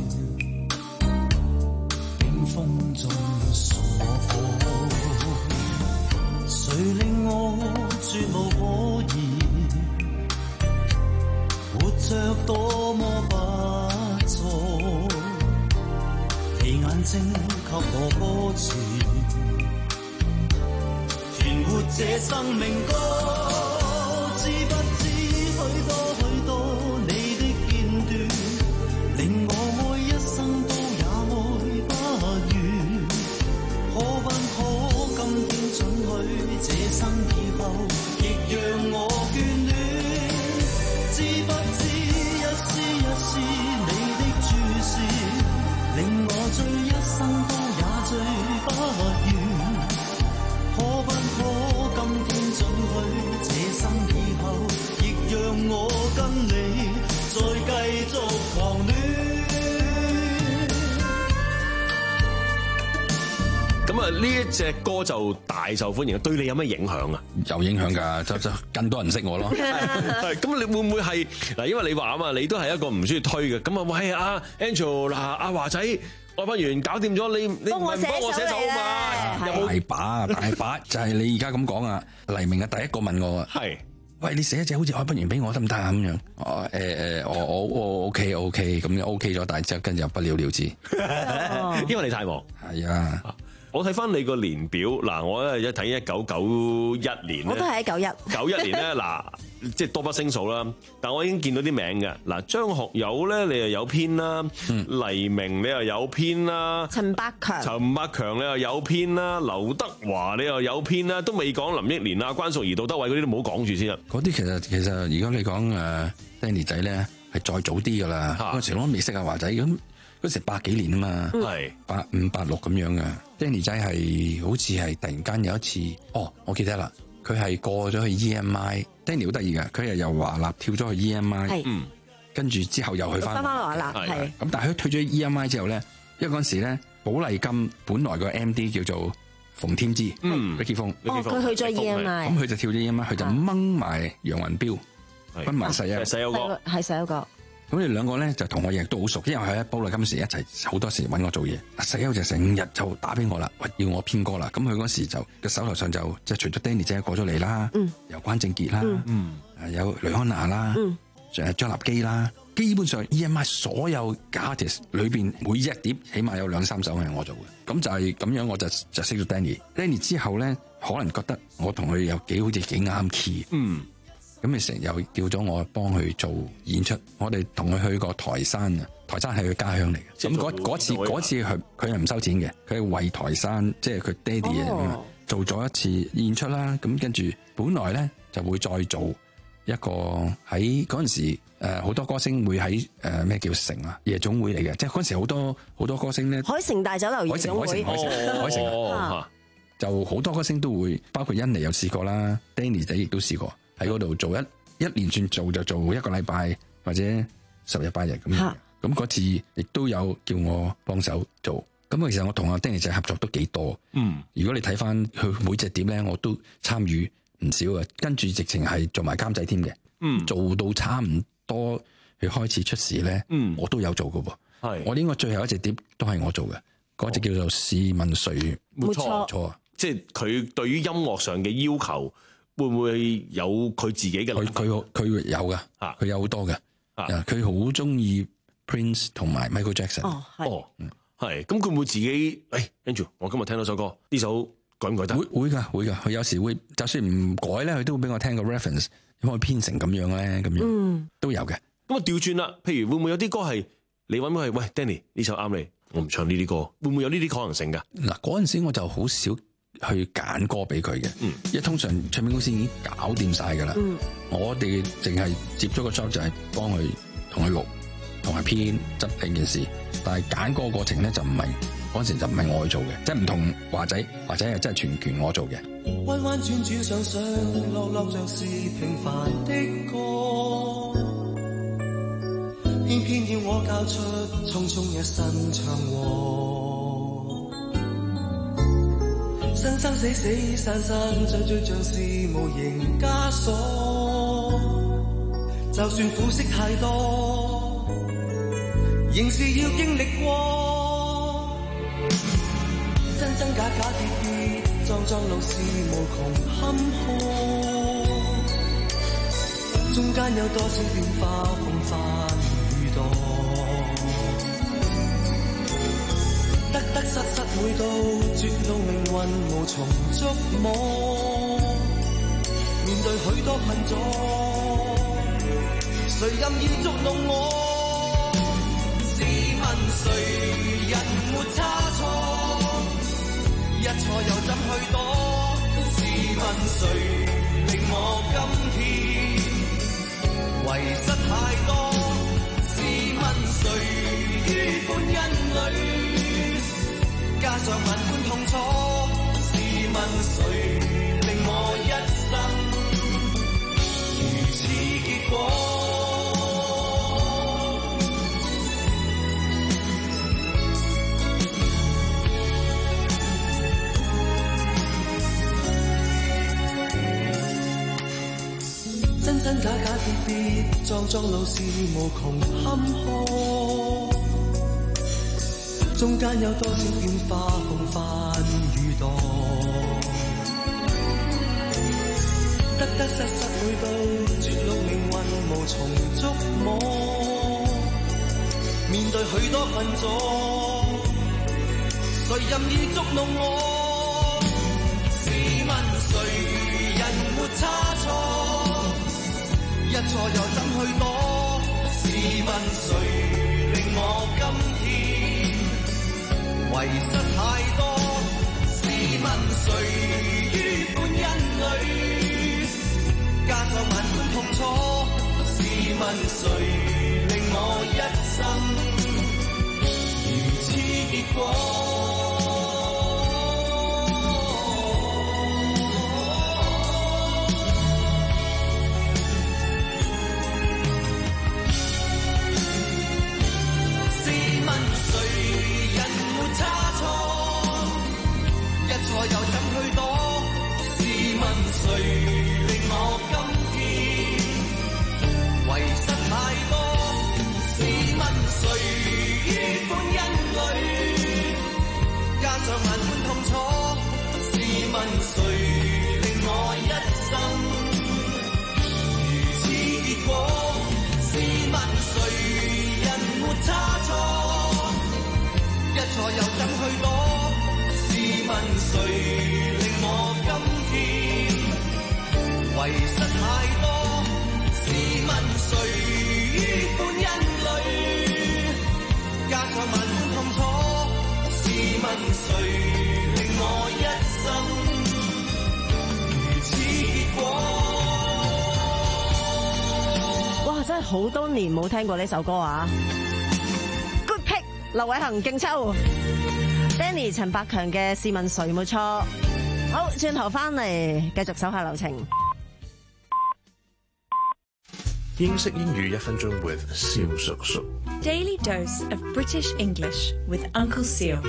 冰封中送我火，誰令我絕無可疑，活着多麼不錯，你眼睛給我歌詞，填活這生命歌，知不知許多許多你的片段，令我愛一生都也愛不完，可不可今天准許這生以後亦讓我眷戀，知不知一絲一絲你的注視，令我醉一生都也醉不完，可不可今天准許這生以後亦讓我跟你再繼續狂戀。 咁啊，呢一隻歌就大受歡迎，對你有咩影響啊？ 有影響㗎，就就更多人識我咯。 係咁，你會唔會係嗱？因為你話啊嘛，你都係一個唔中意推嘅，咁啊，喂啊 Angel 嗱，阿華仔愛不完搞掂咗，你你唔係唔幫我寫手嘛？有冇大把大把？就係你而家咁講啊！黎明啊，第一個問我啊， 係喂，你寫一隻好似愛不完俾我得唔得啊？咁樣，我誒誒，我我我 OK OK，咁樣 OK 咗，但係之後跟住又不了了之， 因為你太忙。 係啊。 我睇翻你個年表，嗱，我咧一睇一九九一年咧， 我都係喺九一九一年咧，嗱，即係多不勝數啦。但我已經見到啲名嘅，嗱，張學友咧，你又有編啦， 嗯、 黎明你又有編啦， 陳百強， 陳百強你又有編啦，劉德華你又有編啦，都未講林憶蓮啊、關淑怡、杜德偉嗰啲都唔好講住先啊。 嗰啲其實其實如果你講誒 Danny 仔咧，係再早啲噶啦，嗰陣時我都未識阿華仔咁。嗰時八幾年啊嘛， 係八五八六咁樣嘅。Danny 仔係好似係突然間有一次，哦，我記得啦，佢係過咗去 E M I。Danny 好得意嘅，佢係由華納跳咗去 E M I，嗯，跟住之後又去翻翻翻華納，係。 咁但係佢退咗 E M I 之後咧，因為嗰陣時咧，寶麗金本來個 M D 叫做馮添枝，嗯，李傑峰， 哦，佢去咗 E M I， 咁佢就跳咗 E M I，佢就掹埋楊雲標，分埋細優， 細優哥， 係細優哥。 咁你兩個咧就同我亦都好熟，因為喺寶麗金時一齊好多時揾我做嘢。細優就成日就打俾我啦，喂，要我編歌啦。咁佢嗰時就個手頭上就即係除咗 Danny 姐過咗嚟啦，嗯，有關正傑啦，嗯，有雷安娜啦，嗯，仲有張立基啦，基本上 E M I 所有 artist 裏邊每一碟起碼有兩三首係我做嘅。咁就係咁樣，我就就識咗 Danny。Danny 之後咧，可能覺得我同佢有幾好似幾啱 key，嗯。咁咪成日又叫咗我幫佢做演出，我哋同佢去過台山啊，台山係佢家鄉嚟嘅。咁嗰嗰次嗰次佢佢係唔收錢嘅，佢係為台山即係佢爹哋啊做咗一次演出啦。咁跟住本來咧就會再做一個喺嗰陣時誒好多歌星會喺誒咩叫城啊夜總會嚟嘅，即係嗰陣時好多好多歌星咧。 海城大酒樓夜總會， 海城海城海城海城就好多歌星都會，包括甄妮有試過啦 ，Danny 仔亦都試過。喺嗰度做一一連串做就做一個禮拜或者十日八日咁樣，咁嗰次亦都有叫我幫手做。咁其實我同阿 Danny 仔合作都幾多。嗯，如果你睇翻佢每隻碟咧，我都參與唔少嘅，跟住直情係做埋監製添嘅。嗯，做到差唔多佢開始出事咧，嗯，我都有做嘅喎。係，我應該最後一隻碟都係我做嘅，嗰隻叫做試問誰？ 冇錯，錯，即係佢對於音樂上嘅要求。會唔會有佢自己嘅？ 佢佢佢有噶，佢有好多嘅。佢好中意 Prince 同埋 Michael Jackson。哦，係， 係。咁佢會唔會自己？誒 Andrew 我今日聽到首歌，呢首改唔改得？ 會會㗎，會㗎。佢有時會，就算唔改咧，佢都會俾我聽個 reference，可以編成咁樣咧，咁樣、嗯、都有嘅。 咁啊調轉啦，譬如會唔會有啲歌係你揾佢係喂 Danny 呢首啱你，我唔唱呢啲歌，會唔會有呢啲可能性㗎？ 嗱，嗰陣時我就好少去揀歌俾佢嘅，嗯、因為通常唱片公司已經搞掂晒㗎啦。嗯、我哋淨係接咗個 job 就係幫佢同佢錄同埋編執定件事，但係揀歌過程咧就唔係嗰陣時就唔係我去做嘅，即係唔同華仔，華仔係真係全權我做嘅。 彎彎轉轉上上落落像是平凡的歌，偏偏要我交出匆匆一身祥和，生生死死散散追追像是無形枷鎖，就算苦澀太多，仍是要經歷過，真真假假跌跌撞撞路是無窮坎坷，中間有多少變化風帆雨墮，得得失失每到絕路命運無從捉摸，面對許多困阻，誰任意捉弄我？試問誰人沒差錯？一錯又怎去躲？試問誰令我今天遺失太多？試問誰於歡欣裡加上萬般痛楚？試問誰令我一生如此結果？真真假假跌跌撞撞路是無窮坎坷，中間有多少變化風帆雨墮，得得失失每到絕路命運無從捉摸，面對許多困阻，誰任意捉弄我？試問誰人沒差錯？一錯又怎去躲？試問誰令我今天遺失太多？試問誰於歡欣裡加上萬般痛楚？試問誰令我一生如此結果？錯又怎去躲？試問誰令我今天遺失太多？試問誰於歡欣裡加上萬般痛楚？試問誰令我一生如此結果？試問誰人沒差錯？一錯又怎去躲？試問誰令我今天遺失太多？試問誰於歡欣裡加上萬般痛楚？試問誰令我一生如此結果？ 哇！真係好多年冇聽過呢首歌啊 ！Good pick， 劉偉恒勁抽。Danny 陳百強嘅試問誰冇錯？好，轉頭翻嚟繼續手下留情。 英式英語一分鐘 with 蕭叔叔。 Daily dose of British English with Uncle Seal。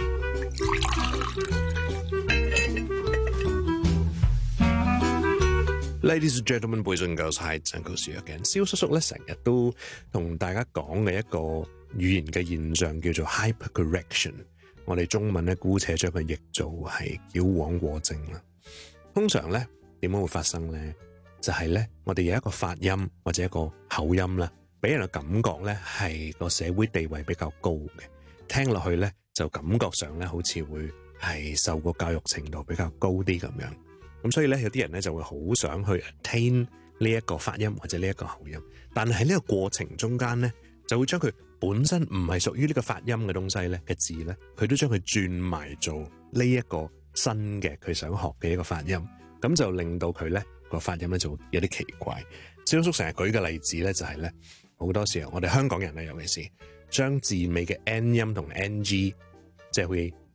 Ladies and gentlemen, boys and girls, hi, Uncle Seal again。蕭叔叔咧成日都同大家講嘅一個語言嘅現象叫做 hypercorrection。我哋中文咧姑且將佢譯做係矯枉過正啦。通常咧點樣會發生咧？就係咧我哋有一個發音或者一個口音啦，俾人嘅感覺咧係個社會地位比較高嘅，聽落去咧就感覺上咧好似會係受過教育程度比較高啲咁樣。咁所以咧有啲人咧就會好想去 attain 呢一個發音或者呢一個口音，但係喺呢個過程中間咧就會將佢本身唔係屬於呢個發音嘅東西咧嘅字咧，佢都將佢轉埋做呢一個新嘅佢想學嘅一個發音，咁就令到佢咧個發音咧就有啲奇怪。蕭叔成日舉嘅例子咧就係咧，好多時候我哋香港人咧，尤其是將字尾嘅 n 音同 ng， 即係好似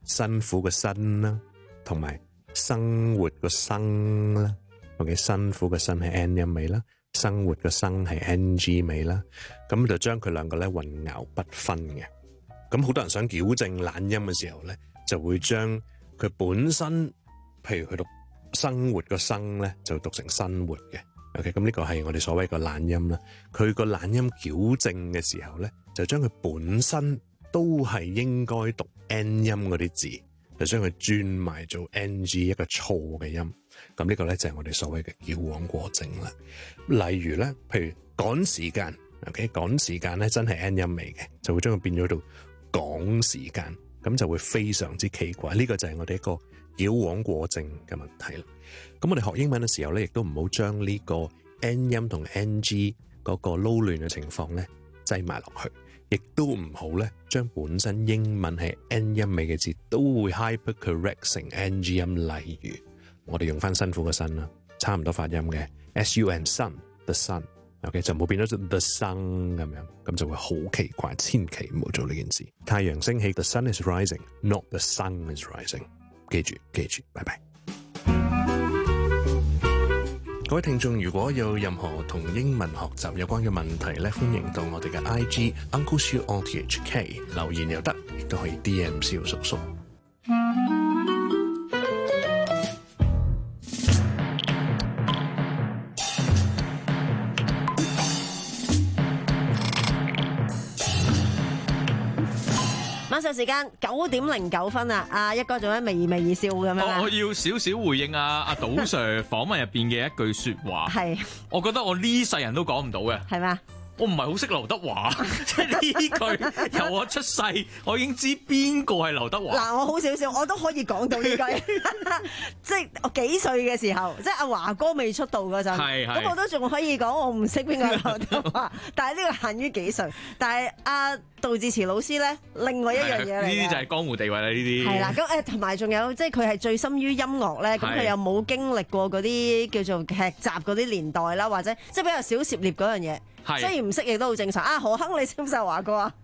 辛苦嘅辛啦，同埋生活個生啦。OK， 辛苦嘅辛係 N 音尾啦，生活嘅生係 N G 尾啦。咁就將佢兩個咧混淆不分嘅。咁好多人想矯正懶音嘅時候咧，就會將佢本身，譬如佢讀生活個生咧，就讀成生活嘅。OK， 咁呢個係我哋所謂個懶音啦。佢個懶音矯正嘅時候咧，就將佢本身都係應該讀 N 音嗰啲字，就將佢轉埋做 N G 一個錯嘅音。咁呢個咧就係我哋所謂嘅矯枉過正啦。例如咧，譬如趕時間 ，OK， 趕時間咧真係 N 音尾嘅，就會將佢變咗做講時間，咁就會非常之奇怪。呢、這個就係我哋一個矯枉過正嘅問題啦。咁我哋學英文嘅時候咧，亦都唔好將呢個 N 音同 N G 嗰個撈亂嘅情況咧擠埋落去，亦都唔好咧將本身英文係 N 音尾嘅字都會 hypercorrect 成 N G 音。例如我哋用翻辛苦嘅辛啦，差唔多發音嘅 S U N sun the sun。OK， 就冇變咗 the sun 咁樣，咁就會好奇怪，千祈唔好做呢件事。太陽升起 ，the sun is rising，not the sun is rising。記住，記住，拜拜。各位聽眾，如果有任何同英文學習有關嘅問題咧，歡迎到我哋嘅 I G Uncle Siu O T H K 留言又得，亦都可以 D M 蕭叔叔。 晚上時間九點零九分啊！阿一哥仲喺微微笑咁樣、 哦。我要少少回應啊阿杜 Sir 訪問入邊嘅一句説話。 係， 我覺得我呢世人都講唔到嘅。 係咩？ 我唔係好識劉德華，即係呢句由我出世，我已經知邊個係劉德華。 嗱，我好少少，我都可以講到呢句，即係我幾歲嘅時候，即係阿華哥未出道嗰陣，咁我都仲可以講我唔識邊個係劉德華，但係呢個限於幾歲。但係阿杜自持老師咧，另外一樣嘢嚟嘅。呢啲就係江湖地位啦，呢啲。係啦，咁誒同埋仲有，即係佢係醉心於音樂咧，咁佢又冇經歷過嗰啲叫做劇集嗰啲年代啦，或者即係比較少涉獵嗰樣嘢。雖然唔識亦都好正常啊！何鏗你識唔識華哥啊？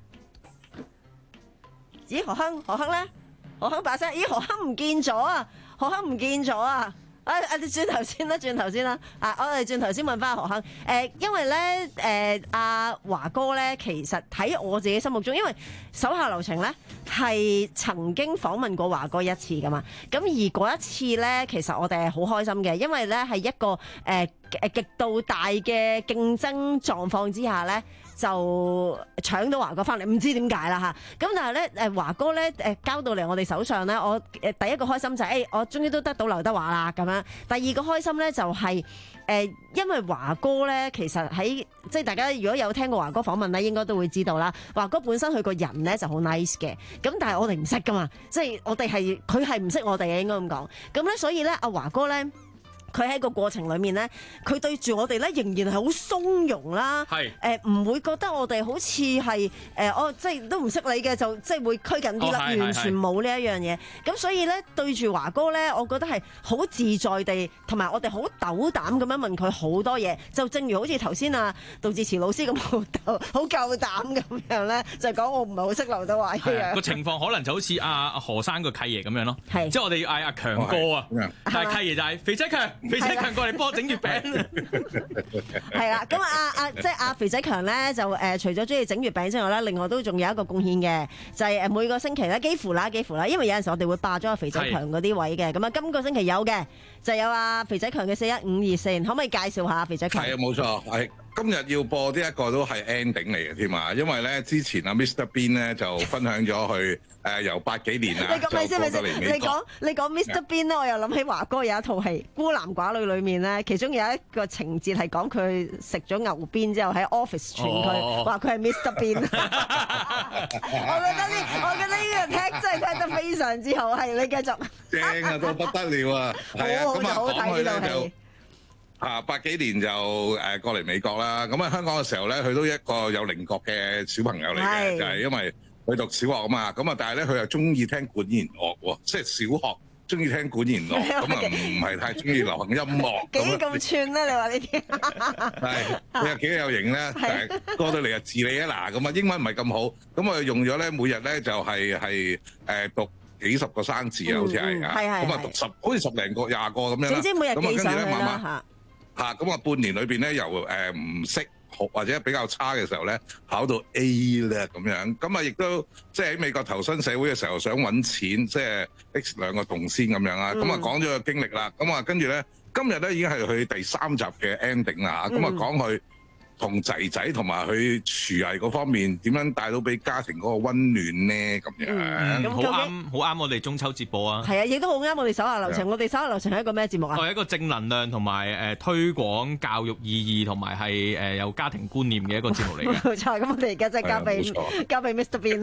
咦何鏗何鏗咧？何鏗把聲？咦何鏗唔見咗啊？何鏗唔見咗啊？啊啊！你轉頭先啦，轉頭先啦！啊，我哋轉頭先問翻何鏗。誒、呃，因為咧誒阿華哥咧，其實喺我自己心目中，因為手下留情咧係曾經訪問過華哥一次噶嘛。咁而嗰一次咧，其實我哋係好開心嘅，因為咧係一個誒誒、呃、極度大嘅競爭狀況之下咧，就搶到華哥翻嚟，唔知點解啦嚇。咁但係咧誒華哥咧誒交到嚟我哋手上咧，我誒第一個開心就係、是、誒、欸、我終於都得到劉德華啦咁樣。第二個開心咧就係、是、誒、呃，因為華哥咧其實喺即係大家如果有聽過華哥訪問咧，應該都會知道啦。華哥本身佢個人咧就好 nice 嘅，咁但係我哋唔識噶嘛，即係我哋係佢係唔識我哋嘅應該咁講。咁咧所以咧阿華哥咧。佢喺個過程裏面咧，佢對住我哋咧仍然係好鬆容啦，誒唔、呃、會覺得我哋好似係誒我即係都唔識你嘅就即係會拘緊啲啦，哦、完全冇呢一樣嘢。咁所以咧對住華哥咧，我覺得係好自在地，同埋我哋好鬥膽咁樣問佢好多嘢。就正如好似頭先啊杜自持老師咁好鬥好夠膽咁樣咧，就講我唔係好識劉德華一樣。個情況可能就好似阿阿何生個契爺咁樣咯，即係我哋要嗌阿強哥啊， 哦、 但係契爺就係肥仔強。肥仔強過嚟幫我整月餅， 係啦。咁啊啊，即係阿肥仔強咧，就誒、呃、除咗中意整月餅之外咧，另外都仲有一個貢獻嘅，就係、是、誒每個星期咧，幾乎啦，幾乎啦，因為有陣時我哋會霸咗阿肥仔強嗰啲位嘅。咁啊，今個星期有嘅就有阿肥仔強嘅四一五二四，可唔可以介紹下肥仔強？ 係啊，冇錯，係今日要播呢一個都係 ending 嚟嘅添啊，因為咧之前阿 Mister Bean 咧就分享咗去。誒、呃、由八幾年啊， 你講咪先咪先，你講你講 Mister Bean 咧，我又諗起華哥有一套戲《孤男寡女》裏面咧，其中有一個情節係講佢食咗牛鞭之後喺 office 傳佢，話佢係 Mister Bean。我覺得呢，我覺得呢個聽真係聽得非常之好，係你繼續。 正啊，到不得了啊！係啊，咁啊講佢咧就啊八幾年就誒過嚟美國啦，咁啊香港嘅時候咧，佢都一個有稜角嘅小朋友嚟嘅，就係、是、因為。佢讀小學啊嘛，咁啊，但係咧佢又中意聽管弦樂喎，即係小學中意聽管弦樂，咁啊唔係太中意流行音樂。幾咁串咧？你話呢啲？ 係你又幾有型咧？但係過到嚟啊自理啊嗱，咁啊英文唔係咁好，咁啊用咗咧每日咧就係係誒讀幾十個生字啊，好似係啊，咁啊讀十好似十零個廿個咁樣啦。 總之每日記上去慢慢啦嚇嚇，咁啊半年裏邊咧由誒唔識學或者比較差嘅時候咧，考到 A 啦咁樣，咁啊亦都即係喺美國投身社會嘅時候想揾錢，即係 X 兩個動先咁樣啊，咁啊講咗個經歷啦，咁啊跟住咧今日咧已經係佢第三集嘅 ending 啦，咁啊講佢同仔仔同埋佢廚藝嗰方面點樣帶到俾家庭嗰個温暖咧咁樣， 嗯、好啱好啱我哋中秋節播啊！ 係啊，亦都好啱我哋手下留情。我哋手下留情係一個咩節目啊？ 係一個正能量同埋誒推廣教育意義同埋係誒有家庭觀念嘅一個節目嚟嘅。 冇錯，咁我哋而家真係交俾交俾 Mister Bean。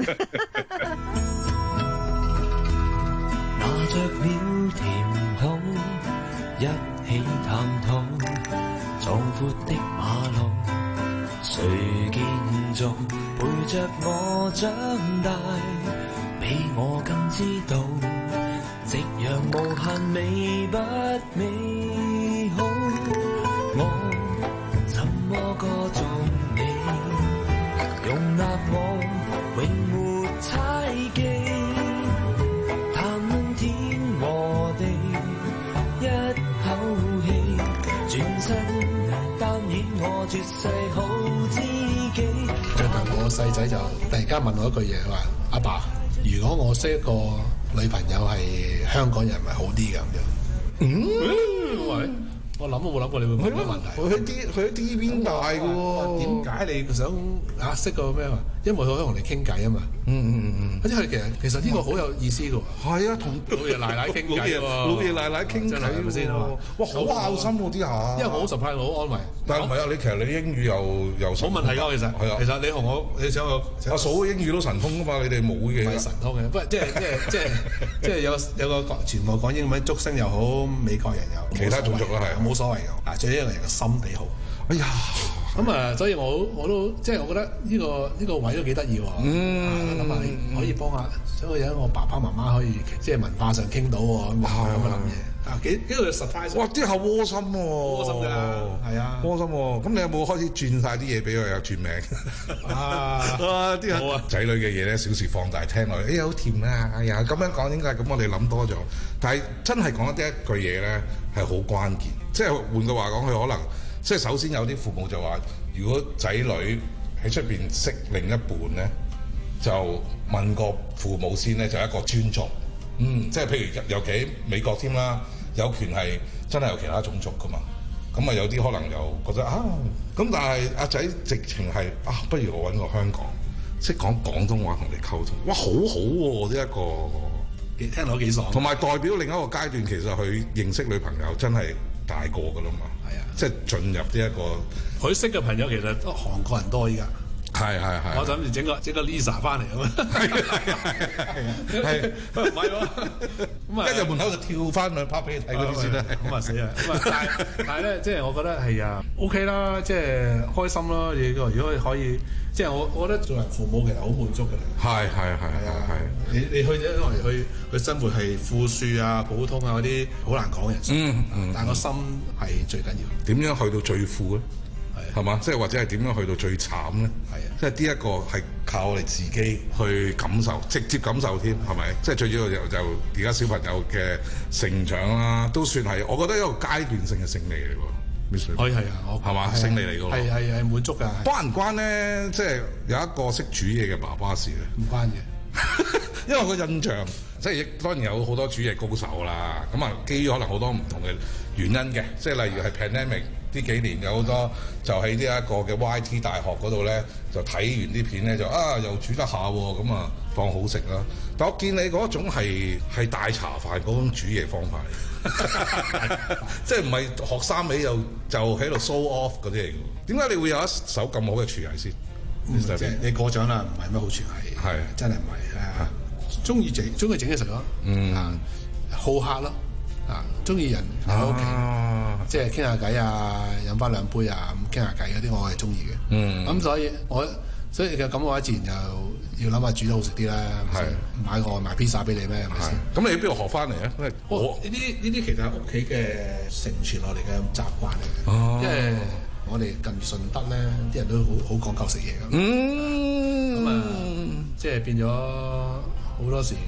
拿着了甜筒，一起探討壯闊的馬路。誰見縱陪着我長大，比我更知道夕陽無限美不美好。我怎麼歌頌你，容納我永沒猜忌，談論天和地一口氣，轉身擔演我絕世好知己。 最近我細仔就突然間問我一句嘢，話阿爸，如果我識一個女朋友係香港人，咪好啲嘅咁樣。嗯，喂，我諗都冇諗過你會問呢個問題。 佢喺 D 佢喺 D 邊大嘅喎， 點解你想啊識個咩啊？因為佢可以同你傾偈啊嘛。 嗯嗯嗯嗯。 即係其實其實呢個好有意思嘅喎。 係啊，同老爺奶奶傾偈喎。 老爺奶奶傾偈係咪先啊？哇，好孝心喎啲下。 因為我好 surprise，我好安慰。 但係唔係啊？你其實你英語又又冇問題㗎，其實係啊。 其實你同我你想我阿嫂英語都神通㗎嘛？你哋冇嘅。 唔係神通嘅，不過即係即係即係即係有有個全部講英文，竹升又好，美國人又好， 其他種族啦係冇所謂嘅。啊，最緊要人嘅心地好。 哎呀！ 咁啊，所以我我都即係我覺得呢個呢個位都幾得意喎。嗯，咁啊可以幫下，所以有我爸爸媽媽可以即係文化上傾到喎，咁樣咁樣諗嘢。啊，幾幾個 surprise！ 哇，啲下窩心喎， 窩心㗎，係啊， 窩心喎。咁你有冇開始轉晒啲嘢俾佢啊？轉名啊！啲好啊， 仔女嘅嘢咧，小事放大聽落去，哎呀好甜啊！哎呀咁樣講應該係咁，我哋諗多咗。但係真係講一啲一句嘢咧，係好關鍵。即係換句話講，佢可能。即係首先有啲父母就話，如果仔女喺出邊識另一半咧，就問個父母先咧，就係一個尊重。嗯，即係譬如尤其喺美國添啦，有權係真係有其他種族噶嘛。咁啊有啲可能又覺得啊，咁但係阿仔直情係啊，不如我揾個香港識講廣東話同你溝通。哇，好好喎呢一個， 聽落幾爽。 同埋代表另一個階段，其實佢認識女朋友真係大個噶啦嘛。即係進入呢一個， 佢識嘅朋友其實都韓國人多依家。 係係係。 我諗住整個整個 Lisa 翻嚟咁啊。係係唔係喎？咁啊， 一入門口就跳翻兩 part 俾你睇嗰啲先啦。 咁啊死啦！咁啊，但係但係咧，即係我覺得係啊 OK 啦，即係開心咯。你個如果可以，即係我我覺得做人父母其實好滿足嘅。 係係係係係。 你你去因為去去生活係富庶啊、普通啊嗰啲好難講嘅人生。嗯嗯。但係個心係最緊要。 點樣去到最富咧？係嘛？即係或者係點樣去到最慘咧？係啊！即係呢一個係靠我哋自己去感受，直接感受添，係咪？即係最主要就就而家小朋友嘅成長啦，都算係我覺得一個階段性嘅勝利嚟喎。 可以係啊， 係嘛？勝利嚟㗎喎。 係係係滿足㗎。 關唔關咧？即係有一個識煮嘢嘅爸爸事咧？ 唔關嘅， 因為個印象即係當然有好多煮嘢高手啦。咁啊，基於可能好多唔同嘅原因嘅，即係例如係 pandemic。呢幾年有好多就喺呢一個嘅 Y T 大學嗰度咧，就睇完啲片咧，就啊又煮得下喎，咁啊當好食啦。但我見你嗰種係係大茶飯嗰種煮嘢方法嚟，即係唔係學生尾又就喺度 show off 嗰啲嚟嘅。點解你會有一手咁好嘅廚藝先？ 嗯、即係你過獎啦，唔係咩好廚藝，係真係唔係啊！中意整中意整嘢食咯，嗯啊好客咯。啊！中意人喺屋企，即係傾下偈啊，飲翻兩杯啊，咁傾下偈嗰啲，我係中意嘅。嗯，咁所以我所以嘅咁嘅話，自然就要諗下煮得好食啲啦。係買個外賣披薩俾你咩？係咪先？ 咁你喺邊度學翻嚟啊？ 我呢啲呢啲其實係屋企嘅承傳落嚟嘅習慣嚟嘅。哦，因為我哋近順德咧，啲人都好好講究食嘢㗎。嗯，咁啊，即係變咗好多時。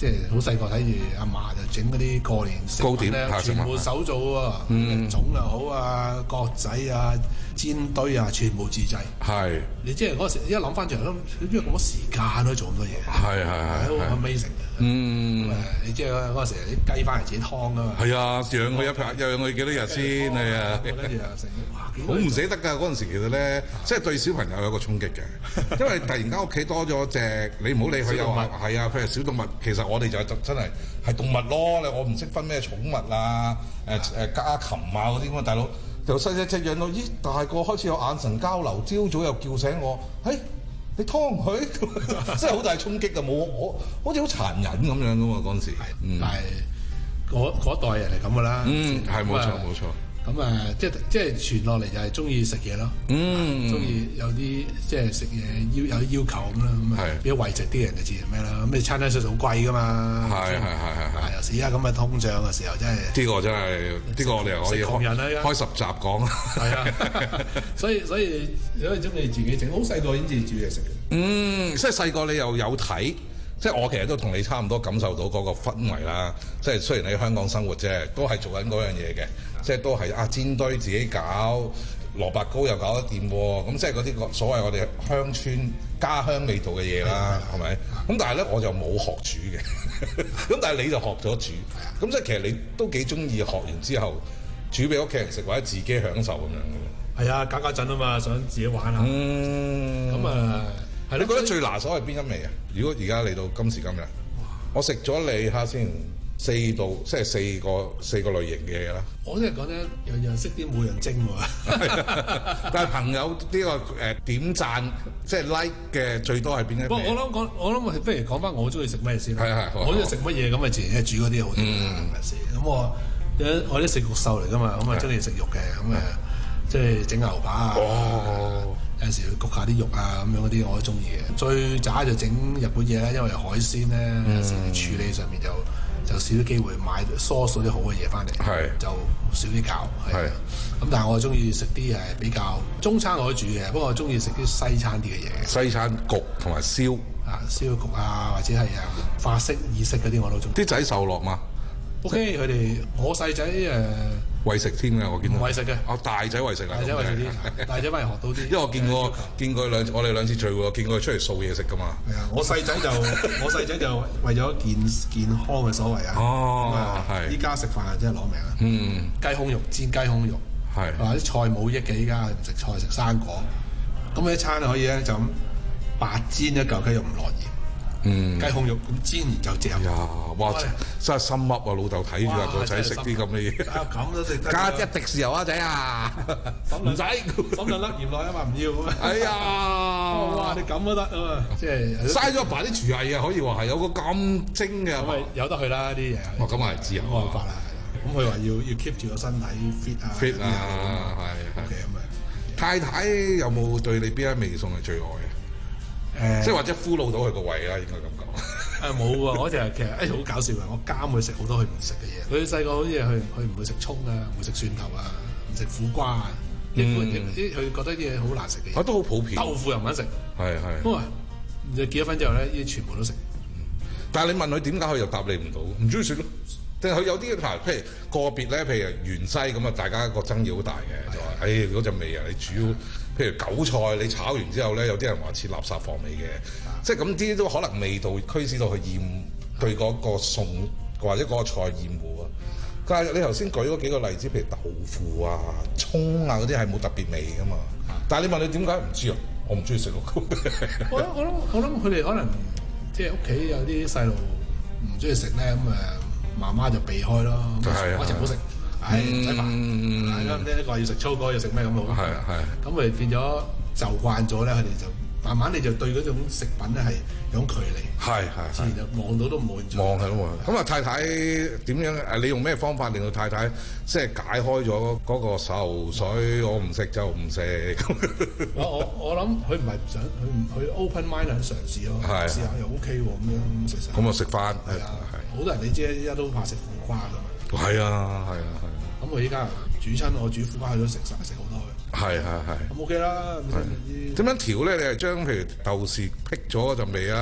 即係好細個睇住阿嫲就整嗰啲過年食糕點咧，全部手做喎， 嗯粽又好啊，角仔啊、煎堆啊，全部自製。 係。 你即係嗰時一諗翻轉頭，點解咁多時間可以做咁多嘢？ 係係係。 好 amazing 嘅。嗯。你即係嗰時啲雞翻嚟自己劏噶嘛？ 係啊，養佢一排，養佢幾多日先係啊？ 跟住又成， 好唔捨得㗎！嗰陣時其實咧，即係對小朋友有一個衝擊嘅，因為突然間屋企多咗隻，你唔好理佢又話係啊，譬如小動物，其實我哋就係真係係動物咯。你我唔識分咩寵物啊，誒誒家禽啊嗰啲咁啊，大佬由細隻隻養到，咦大個開始有眼神交流，朝早又叫醒我，嘿、哎、你劏佢，真係好大衝擊啊！冇我好似好殘忍咁樣噶嘛嗰陣時，嗯、 但係嗰嗰代人係咁噶啦， 嗯係冇錯冇錯。 咁啊，即係即係傳落嚟就係中意食嘢咯， 嗯， 中意有啲即係食嘢要有啲要求咁啦，咁啊，比較為食啲人就自然咩啦。咁你餐廳食好貴噶嘛， 係係係係， 有時而家咁嘅通脹嘅時候真係呢個真係呢個我哋又可以窮人啦， 開十集講， 係啊，所以所以所以中意自己整，好細個已經自己煮嘢食嘅。 嗯，即係細個你又有睇。即係我其實都同你差唔多感受到嗰個氛圍啦。即係雖然喺香港生活啫，都係做緊嗰樣嘢嘅。即係都係啊煎堆自己搞，蘿蔔糕又搞得掂喎。咁即係嗰啲所謂我哋鄉村家鄉味道嘅嘢啦，係咪？咁但係咧我就冇學煮嘅。咁但係你就學咗煮。咁即係其實你都幾中意學完之後煮俾屋企人食，或者自己享受咁樣嘅。 係啊，搞搞陣啊嘛，想自己玩下。 嗯。 咁啊。 係你覺得最拿手係邊一味啊？如果而家嚟到今時今日，我食咗你下先四道，即係四個四個類型嘅嘢啦。 我真係講咧，樣樣識啲冇人精喎。 但係朋友呢個誒點讚，即係 like 嘅最多係邊一味？ 不過我諗講，我諗不如講翻我中意食咩先啦。 係係， 我中意食乜嘢咁咪自然係煮嗰啲好啲嘅事。咁我我啲食肉獸嚟噶嘛，咁啊中意食肉嘅，咁啊即係整牛扒啊。有陣時去焗下啲肉啊，咁樣嗰啲我都中意嘅。最渣就整日本嘢啦，因為海鮮咧，有陣時處理上面就就少啲機會買疏數啲好嘅嘢翻嚟，就少啲搞。係咁，但係我中意食啲誒比較中餐我都煮嘅，不過我中意食啲西餐啲嘅嘢。 西餐焗同埋燒啊，燒焗啊，或者係啊法式、意式嗰啲我都中意。 啲仔受落嘛 ？OK，佢哋我細仔誒。 為食添嘅，我見到。 為食嘅。 哦，大仔為食啊。 大仔為食啲，大仔反而學到啲。 因為我見過見過兩，我哋兩次聚會，我見過佢出嚟掃嘢食噶嘛。 係啊，我細仔就我細仔就為咗健健康嘅所謂啊。 哦，係。 依家食飯啊，真係攞命啊。 嗯。 雞胸肉煎雞胸肉。係。話啲菜冇益嘅，依家唔食菜食生果。咁一餐可以咧就咁白煎一嚿雞肉唔落鹽。嗯，雞胸肉咁煎完就正。 呀，哇！真係心噏啊！老豆睇住啊個仔食啲咁嘅嘢。 啊，咁都食得。 加一滴豉油啊，仔啊！唔使， 抌兩粒鹽落啊嘛，唔要。 哎呀！ 哇！你咁都得啊嘛，即係嘥咗阿爸啲廚藝啊，可以話係有個咁精嘅。 咁咪由得佢啦啲嘢。 哦，咁係自由。 冇辦法啦。咁佢話要要 keep 住個身體 fit 啊。 fit 啊，係係。咁啊，太太有冇對你邊一味餸係最愛啊？誒，即係或者俘虜到佢個胃啦，應該咁講。誒冇喎，我就係其實誒好搞笑嘅，我監佢食好多佢唔食嘅嘢。佢細個好似佢佢唔會食葱啊，唔會食蒜頭啊，唔食苦瓜啊，亦啲佢覺得啲嘢好難食嘅嘢。 啊，都好普遍。 豆腐又唔肯食。係係。不過就結咗婚之後咧，呢啲全部都食。 但係你問佢點解，佢又答你唔到，唔中意食咯。定係佢有啲譬如個別咧，譬如芫茜咁啊，大家個爭議好大嘅，就話誒嗰陣味啊，你煮。譬如韭菜，你炒完之後咧，有啲人話似垃圾房味嘅，即係咁啲都可能味道驅使到佢厭對嗰個餸或者嗰個菜厭惡啊。但係你頭先舉嗰幾個例子，譬如豆腐啊、葱啊嗰啲係冇特別味噶嘛。但係你問你點解唔知啊？我唔中意食咯。 我諗我諗我諗佢哋可能即係屋企有啲細路唔中意食咧，咁誒媽媽就避開咯，我就唔好食。唉，唔使煩，係咯，呢一個要食粗果，要食咩咁好？係啊係。咁咪變咗就慣咗咧，佢哋就慢慢你就對嗰種食品咧係有距離。係係。自然就望到都唔滿足。望係咯喎。咁啊，太太點樣？誒，你用咩方法令到太太即係解開咗嗰個愁水？我唔食就唔食。我我我諗佢唔係唔想，佢唔佢 open mind 想嘗試咯，試下又 OK 喎咁樣食食。咁啊食翻係啊係。好多人你知依家都怕食苦瓜㗎嘛。係啊係啊係。咁我依家煮親我煮苦瓜，佢都食晒，食好多嘅。係係係。咁 OK 啦。點樣調咧？你係將譬如豆豉辟咗嗰陣味啊，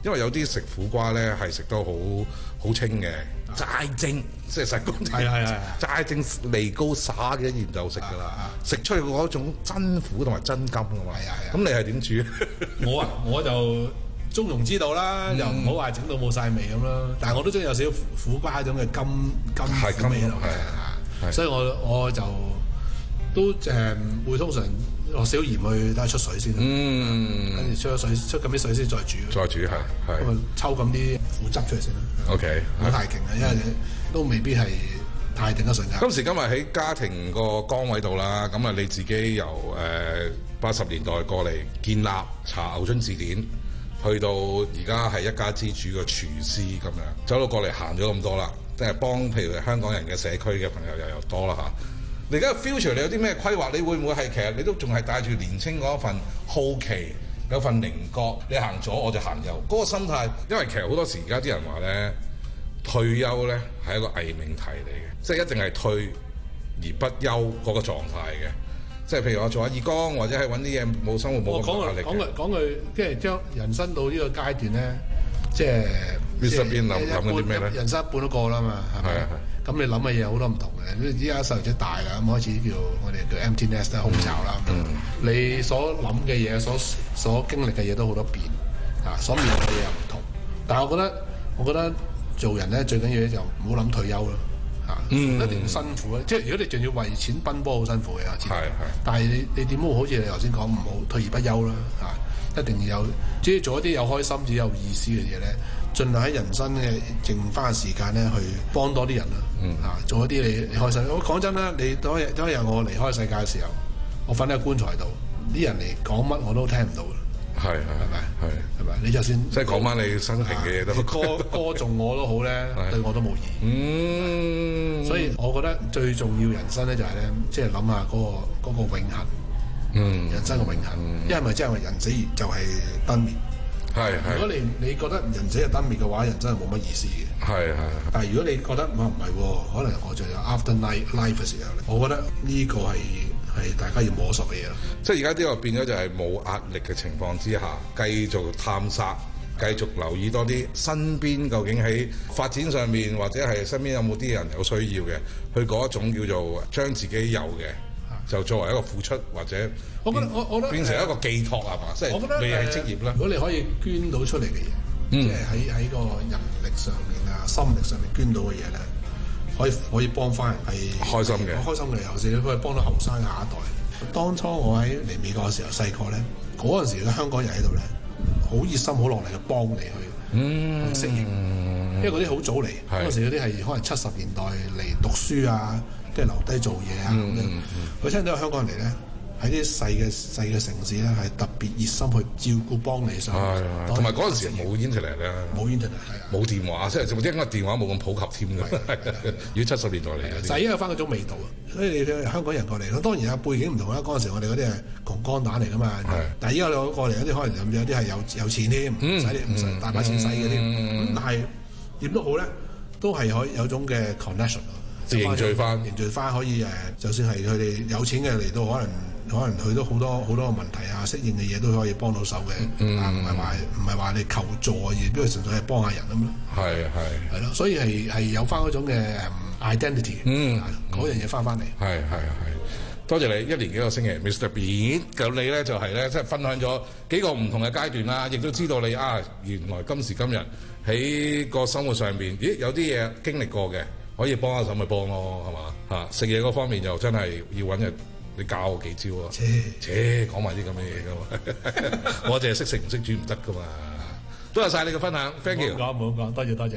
因為有啲食苦瓜咧係食得好好清嘅，齋蒸即係實講係係係齋蒸脷膏灑嘅鹽就食㗎啦，食出嚟嗰種真苦同埋真甘㗎嘛。咁你係點煮？ 我啊我就中庸之道啦，又唔好話整到冇晒味咁咯。但係我都中意有少少苦瓜嗰種嘅甘甘苦味喺度嘅，所以我我就都誒會通常落少鹽去等佢出水先，嗯，跟住出咗水出咁啲水先再煮， 再煮係係咁啊抽咁啲苦汁出嚟先啦。 OK， 唔好太勁啊，因為都未必係太頂得順㗎。 今時今日喺家庭個崗位度啦，咁啊你自己由誒八十年代過嚟建立查牛津字典，去到而家係一家之主嘅廚師咁樣，走到過嚟行咗咁多啦，即係幫譬如香港人嘅社區嘅朋友又又多啦嚇。你而家 future 你有啲咩規劃？你會唔會係其實你都仲係帶住年青嗰一份好奇，有份稜角，你行左我就行右嗰個心態。因為其實好多時而家啲人話咧，退休咧係一個偽命題嚟嘅，即係一定係退而不休嗰個狀態嘅。即係譬如我做下義工，或者係揾啲嘢冇生活冇咁壓力嘅。 講句講句，即係將人生到呢個階段咧，即係你身邊諗諗緊啲咩咧？ 人生一半都過啦嘛，係咪？咁你諗嘅嘢好多唔同嘅。依家細路仔大啦，咁開始叫我哋叫 empty nest 空巢啦。嗯、你所諗嘅嘢，所所經歷嘅嘢都好多變，啊，所面對嘅嘢又唔同。但係我覺得，我覺得做人咧最緊要咧就唔好諗退休咯。嚇，嗯、一定要辛苦咧。即係如果你仲要為錢奔波，好辛苦嘅。係係。但係你你點都好似你頭先講，唔好退而不休啦。嚇，一定要有，即係做一啲有開心、只有意思嘅嘢咧。盡量喺人生嘅剩翻嘅時間咧，去幫多啲人啦。嗯。嚇，做一啲你你開心。我講真啦，你當日當日我離開世界嘅時候，我瞓喺棺材度，啲人嚟講乜我都聽唔到嘅。係係係咪？係係咪？你就算即係講翻你生平嘅嘢都歌歌頌我都好咧，對我都冇意義。嗯。所以我覺得最重要人生咧就係咧，即係諗下嗰個嗰個永恆。嗯。人生嘅永恆，因為咪即係話人死就係燈滅。係係。如果你你覺得人死係燈滅嘅話，人真係冇乜意思嘅。係係。但係如果你覺得唔係喎，可能我就有 after life life 嘅時候咧，我覺得呢個係係大家要摸索嘅嘢咯。 即係而家呢個變咗就係冇壓力嘅情況之下，繼續探索，繼續留意多啲身邊究竟喺發展上面，或者係身邊有冇啲人有需要嘅，去嗰一種叫做將自己有嘅。就作為一個付出，或者我覺得我我覺得變成一個寄託係嘛？即係你係職業啦。 如果你可以捐到出嚟嘅嘢，即係喺喺個人力上面啊、心力上面捐到嘅嘢咧，可以可以幫翻人係開心嘅， 開心嘅尤其是可以幫到後生下一代。當初我喺嚟美國嘅時候，細個咧嗰陣時嘅香港人喺度咧，好熱心、好落力去幫你去，嗯，去適應。因為嗰啲好早嚟，嗰陣時嗰啲係可能七十年代嚟讀書啊。即係留低做嘢啊！咁樣、嗯，佢、嗯、聽到香港人嚟咧，喺啲細嘅細嘅城市咧，係特別熱心去照顧幫你上。係同埋嗰陣時冇 internet 咧， 冇 internet 係啊， 冇電話，即係仲應該電話冇咁普及添㗎。如果七十年代嚟嘅， 就係因為翻嗰種味道啊！所以你香港人過嚟，當然有背景唔同啦。嗰陣時我哋嗰啲係窮光蛋嚟㗎嘛。但係依家你過嚟嗰啲可能有啲係有有錢添，唔使唔使大把錢使嘅添。咁、嗯嗯、但係點都好咧，都係可以有種嘅 connection。 凝聚翻， 凝聚翻可以誒，就算係佢哋有錢嘅嚟到，可能可能佢都好多好多問題啊，適應嘅嘢都可以幫到手嘅，嗯、啊唔係話唔係話你求助啊，而都係純粹係幫下人咁咯。係係係咯，所以係係有翻嗰種嘅 identity，嗯，嗰樣嘢翻翻嚟。係係係， 多謝你一年幾個星期 ，Mister Bean，咁你咧就係咧即係分享咗幾個唔同嘅階段啦，亦都知道你啊原來今時今日喺個生活上邊，咦有啲嘢經歷過嘅。可以幫下手咪幫咯，係嘛嚇？食嘢嗰方面就真係要揾人你教我幾招啊！切切講埋啲咁嘅嘢噶嘛，我淨係識食唔識煮唔得噶嘛。多謝晒你嘅分享 ，thank you。 唔好講，唔好講，多謝多謝。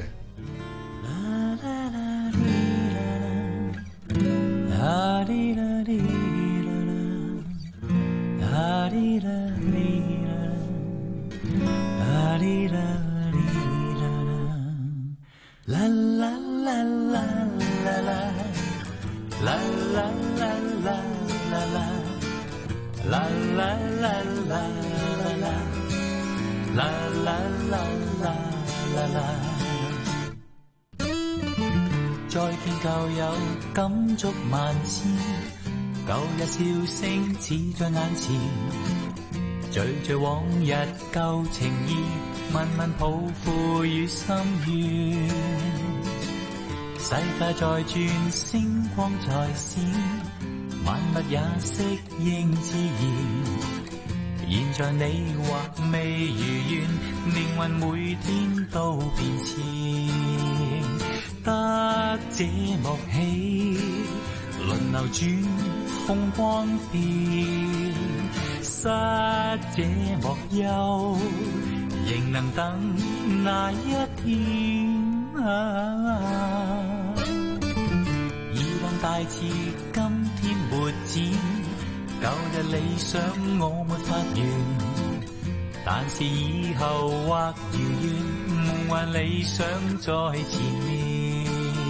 啦啦啦啦啦啦啦啦啦啦啦啦啦啦啦啦啦啦啦，再見舊友，感觸萬千，舊日笑聲似在眼前。 聚聚往日舊情意，慢慢抱負與心願。世界在轉，星光在閃，萬物也適應自然。現在你或未如願，命運每天都變遷。得這幕戲輪流轉，風光變，失這幕憂，仍能等那一天。啊，以往大志今天沒展，舊日理想我沒發現，但是以後或遙遠，夢幻理想在前面。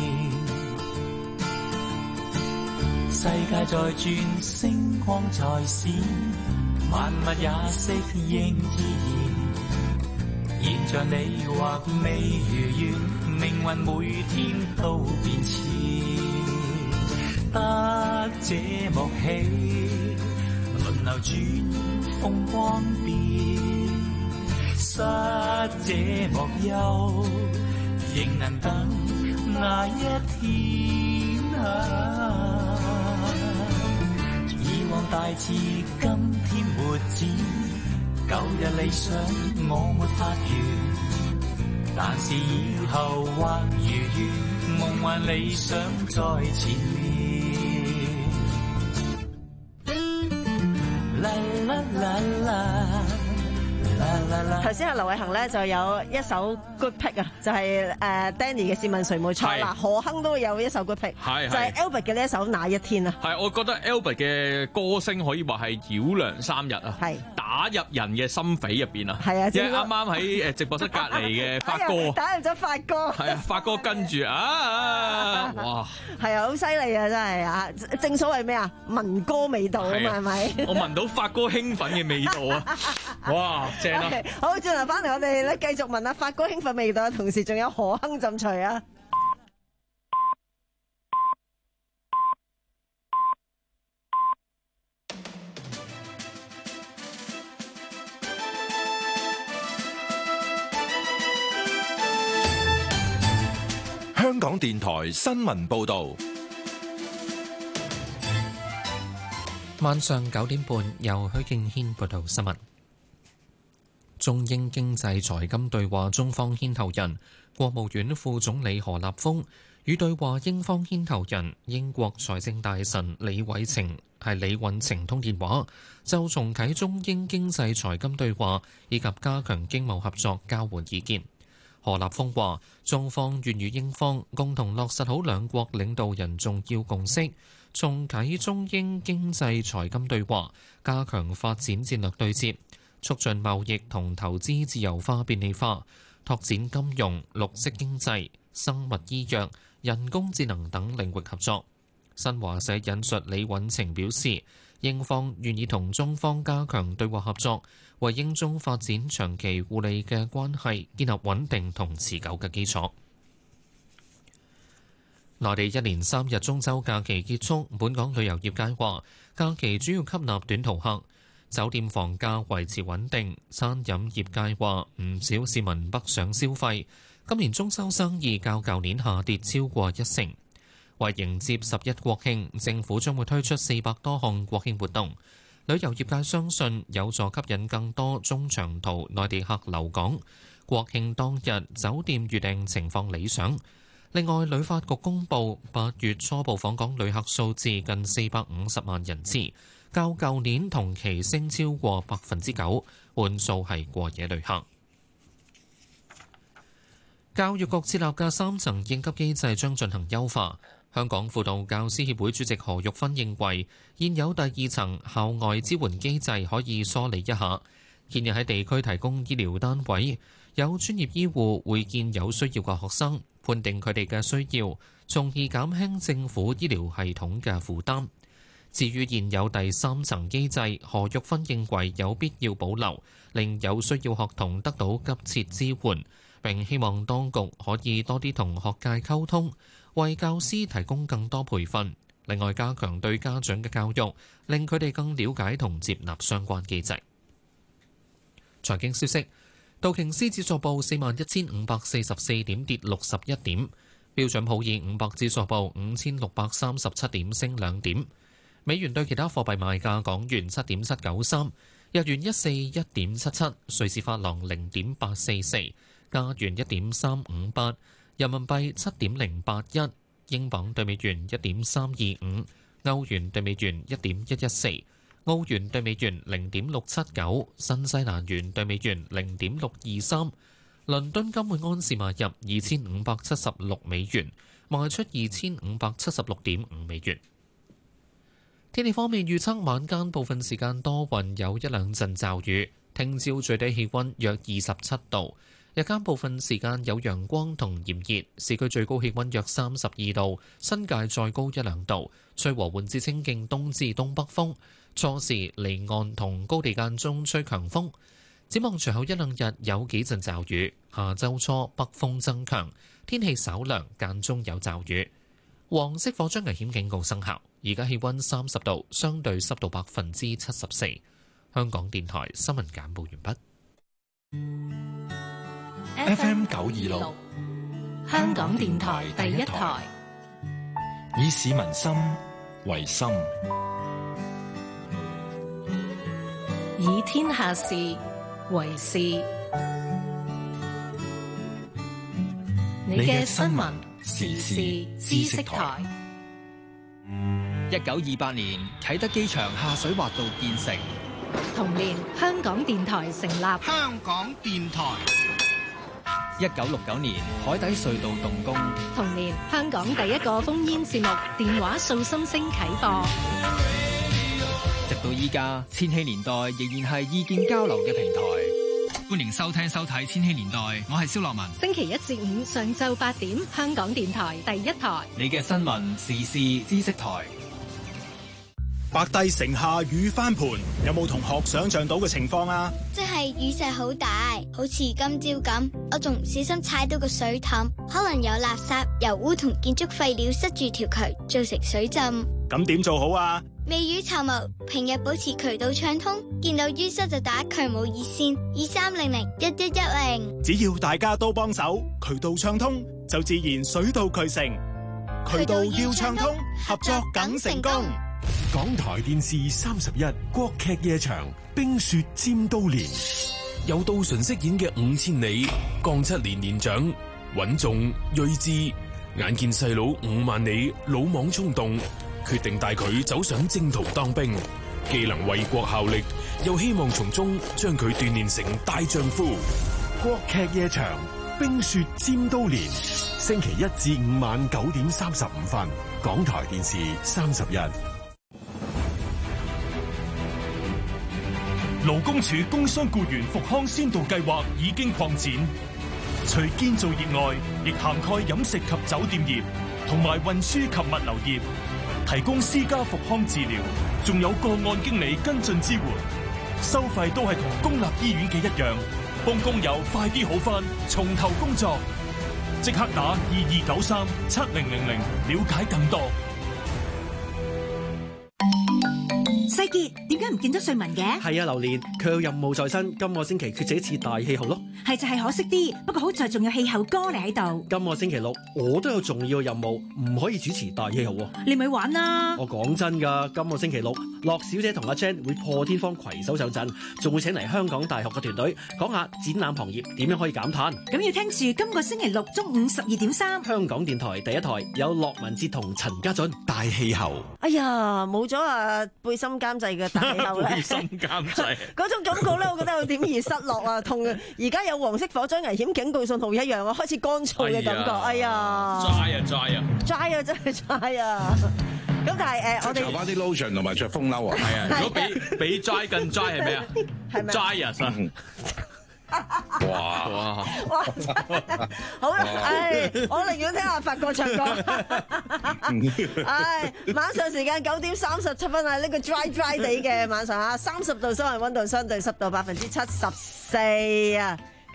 世界在轉，星光在閃，萬物也適應自然。現在你或未如願，命運每天都變遷。得這幕戲輪流轉，風光變，失這幕憂，仍能等那一天。啊，以往大志今天沒展，舊日理想我沒發現，但是以後或如願，夢幻理想在前面。啦啦啦啦。 頭先阿劉偉恒咧就有一首 good pick 啊，就係誒 Danny 嘅試問誰冇錯啦，何鏗都有一首 good pick，就係 Albert 嘅呢一首那一天啊。 係，我覺得 Albert 嘅歌聲可以話係繞梁三日啊，打入人嘅心扉入邊啊。係啊，即係啱啱喺誒直播室隔離嘅發哥， 打入咗發哥。係啊，發哥跟住啊，哇！ 係啊，好犀利啊，真係啊！正所謂咩啊，民歌味道啊嘛，係咪？ 我聞到發哥興奮嘅味道啊！哇，正啊！ Okay, 好，轉頭翻嚟，我哋咧繼續問下發哥興奮味道，同時仲有何鏗浸除啊！ 香港電台新聞報導， 晚上九點半由許敬軒報道新聞。中英經濟財金對話中方牽頭人、國務院副總理何立峰與對話英方牽頭人、英國財政大臣李偉晴係李允晴通電話，就重啟中英經濟財金對話以及加強經貿合作交換意見。何立峰話：中方願與英方共同落實好兩國領導人重要共識，重啟中英經濟財金對話，加強發展戰略對接，促進貿易同投資自由化便利化，拓展金融、綠色經濟、生物醫藥、人工智能等領域合作。新華社引述李允晴表示，英方願意同中方加強對話合作，為英中發展長期互利嘅關係建立穩定同持久嘅基礎。內地一連三日中秋假期結束，本港旅遊業界話，假期主要吸納短途客。酒店房價維持穩定，餐飲業界話唔少市民北上消費，今年中秋生意較舊年下跌超過一成。為迎接十一國慶，政府將會推出四百多項國慶活動，旅遊業界相信有助吸引更多中長途內地客留港。國慶當日酒店預訂情況理想。另外，旅發局公布八月初步訪港旅客數字近四百五十萬人次，較舊年同期升超過百分之九，半數係過夜旅客。教育局設立嘅三層應急機制將進行優化。香港輔導教師協會主席何玉芬認為，現有第二層校外支援機制可以梳理一下，建議喺地區提供醫療單位，有專業醫護會見有需要嘅學生，判定佢哋嘅需要，從而減輕政府醫療系統嘅負擔。至於現有第三層機制，何玉芬認為有必要保留，令有需要學童得到急切支援，並希望當局可以多啲同學界溝通，為教師提供更多培訓，另外加強對家長嘅教育，令佢哋更了解同接納相關機制。 財經消息，道瓊斯指數報四萬一千五百四十四點，跌六十一點。標準普爾五百指數報五千六百三十七點，升兩點。美元對其他貨幣賣價：港元七點七九三，日元一四一點七七，瑞士法郎零點八四四，加元一點三五八，人民幣七點零八一，英鎊對美元一點三二五，歐元對美元一點一一四，澳元對美元零點六七九，新西蘭元對美元零點六二三。倫敦金每安士買入二千五百七十六美元，賣出二千五百七十六點五美元。天氣方面預測，晚間部分時間多雲，有一兩陣驟雨。聽朝最低氣温約二十七度，日間部分時間有陽光同炎熱，市區最高氣温約三十二度，新界再高一兩度。吹和緩至清勁東至東北風，初時離岸同高地間中吹強風。展望隨後一兩日有幾陣驟雨，下週初北風增強，天氣稍涼，間中有驟雨。黃色火災危險警告生效，而家氣温三十度，相對濕度百分之七十四。香港電台新聞簡報完畢。 F M 九二六， 香港電台第一台， 以市民心為心， 以天下事為事。你嘅新聞時事知識台。 一九二八年啟德機場下水滑道建成， 同年香港電台成立。 香港電台。 一九六九年海底隧道動工， 同年香港第一個烽煙節目電話訴心聲啟播。 直到依家，千禧年代仍然係意見交流嘅平台。歡迎收聽收睇千禧年代，我係蕭樂文。 星期一至五上晝八點，香港電台第一台， 你嘅新聞時事知識台。 白帝城下雨翻盤，有冇同學想象到嘅情況啊？ 即係雨勢好大，好似今朝咁，我仲唔小心踩到個水凼，可能有垃圾、油污同建築廢料塞住條渠，造成水浸。 咁點做好啊？ 未雨綢繆，平日保持渠道暢通，見到淤塞就打渠務熱線二三零零一一一零。 只要大家都幫手，渠道暢通就自然水到渠成。渠道要暢通，合作梗成功。 港台電視三十一國劇夜場《冰雪尖刀連》，由杜淳飾演嘅五千里降七年年長穩重睿智，眼見細佬五萬里魯莽衝動，決定帶佢走上征途當兵，既能為國效力，又希望從中將佢鍛煉成大丈夫。國劇夜場《冰雪尖刀連》，星期一至五晚九點三十五分，港台電視三十一。 勞工處工傷僱員復康先導計劃已經擴展，除建造業外，亦涵蓋飲食及酒店業同埋運輸及物流業，提供私家復康治療，仲有個案經理跟進支援，收費都係同公立醫院嘅一樣，幫工友快啲好返，從頭工作，即刻打二二九三七零零零了解更多。 世傑，點解唔見咗瑞文嘅？ 係啊，榴蓮，佢有任務在身，今個星期缺席一次大氣候咯。 係就係可惜啲，不過好在仲有氣候哥你喺度。 今個星期六我都有重要嘅任務，唔可以主持大氣候喎。 你咪玩啦！ 我講真㗎，今個星期六，樂小姐同阿 Chen 會破天荒攜手上陣，仲會請嚟香港大學嘅團隊講下展覽行業點樣可以減碳。 咁要聽住今個星期六中午十二點三， 香港電台第一台有樂文哲同陳家俊大氣候。 哎呀，冇咗啊背心監製嘅大氣候咧， 背心監製嗰種感覺咧，我覺得有點而失落啊，同而家有黃色火災危險警告信號一樣啊，開始乾燥嘅感覺。哎呀， dry 啊 dry 啊 dry 啊真係 dry 啊！咁但係誒，我哋搽翻啲 lotion 同埋着風褸啊。 係啊，如果比比 dry 更 dry 係咩啊？ 係咪 dry 啊！ 哇哇哇！好啦，唉，我寧願聽阿發哥唱歌。唉，晚上時間九點三十七分啊，呢個 dry dry 地嘅晚上啊，三十度室外溫度，相對濕度百分之七十四啊。咁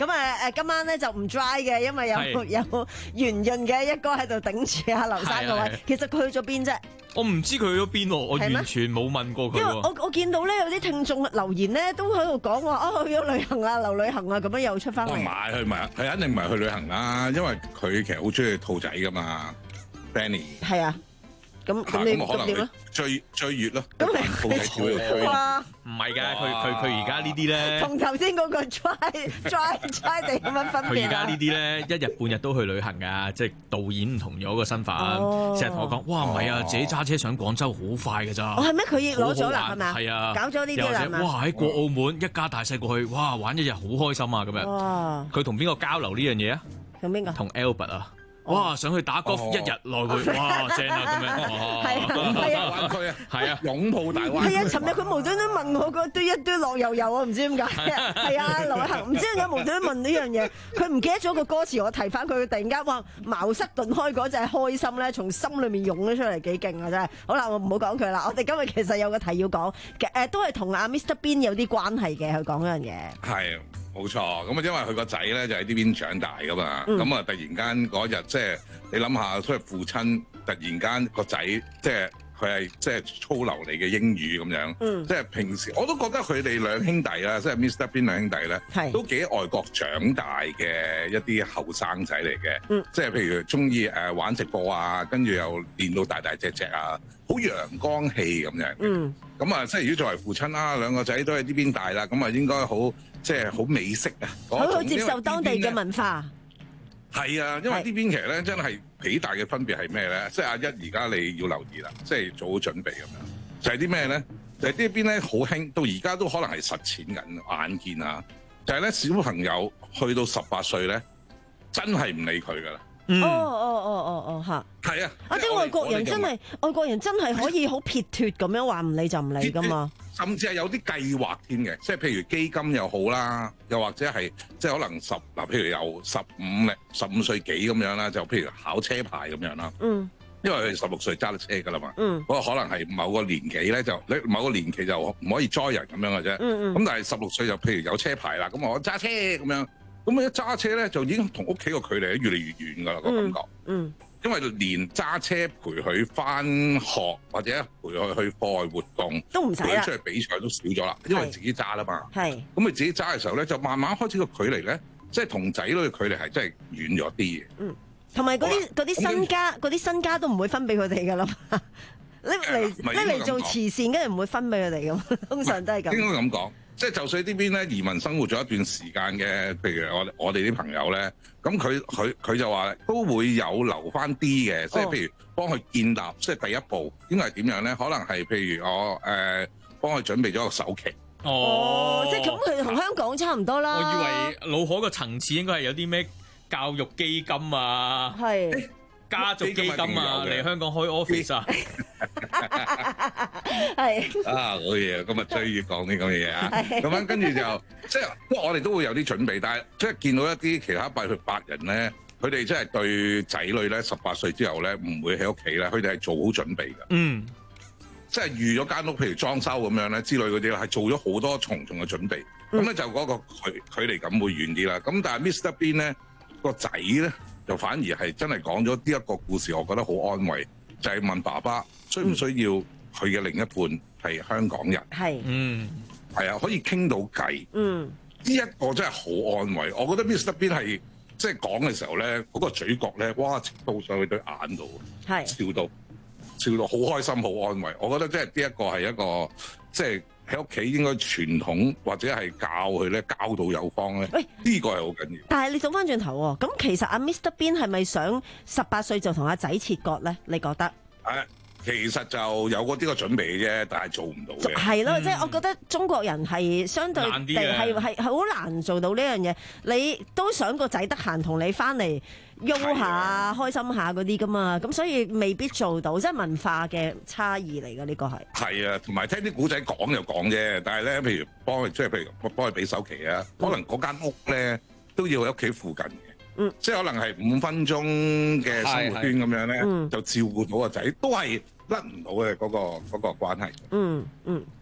咁啊誒，今晚咧就唔 dry 嘅，因為有係有圓潤嘅一哥喺度頂住阿劉生個位係係。 其實佢去咗邊啫？ 我唔知佢去咗邊喎，我係咩完全冇問過佢因為喎。 我我見到咧有啲聽眾留言咧都喺度講話哦去咗旅行啊，留旅行啊，咁樣又出翻我唔嚟。 係佢唔係，佢肯定唔係去旅行啦，因為佢其實好中意兔仔噶嘛 ，Benny。 係啊，咁嚇咁你咁可能佢咁點咧？ 追追月咯，咁你兔仔跳去追。 哇！ 唔係㗎，佢佢佢而家呢啲咧， 同頭先嗰個 dry dry dry 地咁樣分別啊佢而家呢啲咧一日半日都去旅行㗎，即係導演唔同咗個身份， 哦成日同我講：哇，唔係啊，自己揸車上廣州好快㗎咋。 哦係咩佢已經攞咗啦好好玩係咪啊係啊， 搞咗呢啲啦又或者係咪哇喺過澳門一家大細過去，哇玩一日好開心啊咁樣。 哇！ 佢同邊個交流呢樣嘢啊？ 同邊個？ 同 Albert 啊！哇！上去打 golf 一日來回，哇正啊咁樣。 係啊係啊灣區啊， 係啊， 擁抱大灣區。 係啊！尋日佢無端端問我個堆一堆樂悠悠啊，唔知點解。係啊，劉偉恒唔知點解無端端問呢樣嘢，佢唔記得咗個歌詞，我提翻佢，突然間哇茅塞頓開嗰隻開心咧，從心裏面湧咗出嚟，幾勁啊真係。好啦，我唔好講佢啦。我哋今日其實有個題要講，誒都係同阿 Mister Bean 有啲關係嘅，佢講嗰樣嘢。 係冇錯，咁啊，因為佢個仔咧就喺呢邊長大噶嘛， 嗯咁啊、突然間嗰日即係你諗下，所以父親突然間個仔即係佢係即係粗流利嘅英語咁樣， 嗯即係平時我都覺得佢哋兩兄弟啦，即係 Mister Bean 兩兄弟咧，都幾外國長大嘅一啲後生仔嚟嘅， 嗯即係譬如中意誒玩直播啊，跟住又練到大大隻隻啊，好陽光氣咁樣。 嗯。 咁啊，即係如果作為父親啦，兩個仔都喺呢邊大啦，咁啊應該好即係好美式啊！ 好好接受當地嘅文化。 係啊，因為呢邊其實咧真係幾大嘅分別係咩咧？即係阿一而家你要留意啦，即係做好準備咁樣。就係啲咩咧？就係、呢邊咧好興，到而家都可能係實踐緊眼見啊！就係、係、咧小朋友去到十八歲咧，真係唔理佢噶啦。 哦哦哦哦哦嚇！ 係啊！ 啊啲外國人真係外國人真係可以好撇脱咁樣話唔理就唔理噶嘛。 甚至係有啲計劃添嘅，即係譬如基金又好啦，又或者係即係可能十嗱，譬如由十五零十五歲幾咁樣啦，就譬如考車牌咁樣啦。 嗯。 因為佢十六歲揸得車噶啦嘛。 嗯。 不過可能係某個年紀咧，就你某個年期就唔可以載人咁樣嘅啫。 嗯嗯。 咁但係十六歲就譬如有車牌啦，咁我揸車咁樣，咁一揸車咧就已經同屋企個距離咧越嚟越遠噶啦個感覺。 嗯。 因為連揸車陪佢翻學或者陪佢去課外活動， 都唔使啦陪佢出去比賽都少咗啦，因為自己揸啦嘛。 係。 咁佢自己揸嘅時候咧，就慢慢開始個距離咧，即係同仔女嘅距離係真係遠咗啲嘅。 嗯，同埋嗰啲嗰啲身家嗰啲身家都唔會分俾佢哋噶啦嘛。拎嚟拎嚟做慈善，跟住唔會分俾佢哋咁，通常都係咁。 應該咁講。即係就算呢邊咧移民生活咗一段時間嘅，譬如我我哋啲朋友咧，咁佢佢佢就話都會有留翻啲嘅，即係譬如幫佢建立，即係第一步應該係點樣咧？可能係譬如我誒、呃、幫佢準備咗個首期。 哦，即係咁，佢同香港差唔多啦。 我以為腦海個層次應該係有啲咩教育基金啊， 係家族基金啊，嚟香港開 office 啊。 係啊，好嘢！今日追住講啲咁嘅嘢啊，咁樣跟住就即係，不過我哋都會有啲準備，但係即係見到一啲其他八去八人咧，佢哋真係對仔女咧十八歲之後咧唔會喺屋企咧，佢哋係做好準備㗎。 嗯， 即係預咗間屋，譬如裝修咁樣咧之類嗰啲咧，係做咗好多重重嘅準備。咁咧、嗯、就嗰個距距離感會遠啲啦。咁但係 Mister Bean 咧個仔咧就反而係真係講咗呢一個故事，我覺得好安慰，就係、是、問爸爸需唔需要佢嘅另一半係香港人？ 係， 嗯， 係啊，可以傾到偈。嗯，呢一個真係好安慰。我覺得 Mister Bean 係即係講嘅時候咧，嗰、那個嘴角咧，哇，到上去對眼度， 係笑到笑到好開心，好安慰。我覺得即係呢一個係一個即係喺屋企應該傳統或者係教佢咧，教導有方咧。喂，呢個係好緊要。 但係你倒翻轉頭喎，咁其實阿 Mister Bean 係咪想十八歲就同阿仔切割咧？你覺得？ 誒，其實就有嗰啲個準備嘅啫，但係做唔到嘅。 係咯，即係我覺得中國人係相對地係係係好難做到呢樣嘢。你都想個仔得閒同你翻嚟喐下、開心下嗰啲噶嘛，咁所以未必做到，即係文化嘅差異嚟嘅呢個係。 係啊，同埋聽啲古仔講就講啫，但係咧，譬如幫佢即係譬如幫佢俾首期啊，可能嗰間屋咧都要喺屋企附近嘅。嗯，即係可能係五分鐘嘅生活圈咁樣咧，就照顧到個仔，都係甩唔到嘅嗰個嗰個關係。 嗯嗯，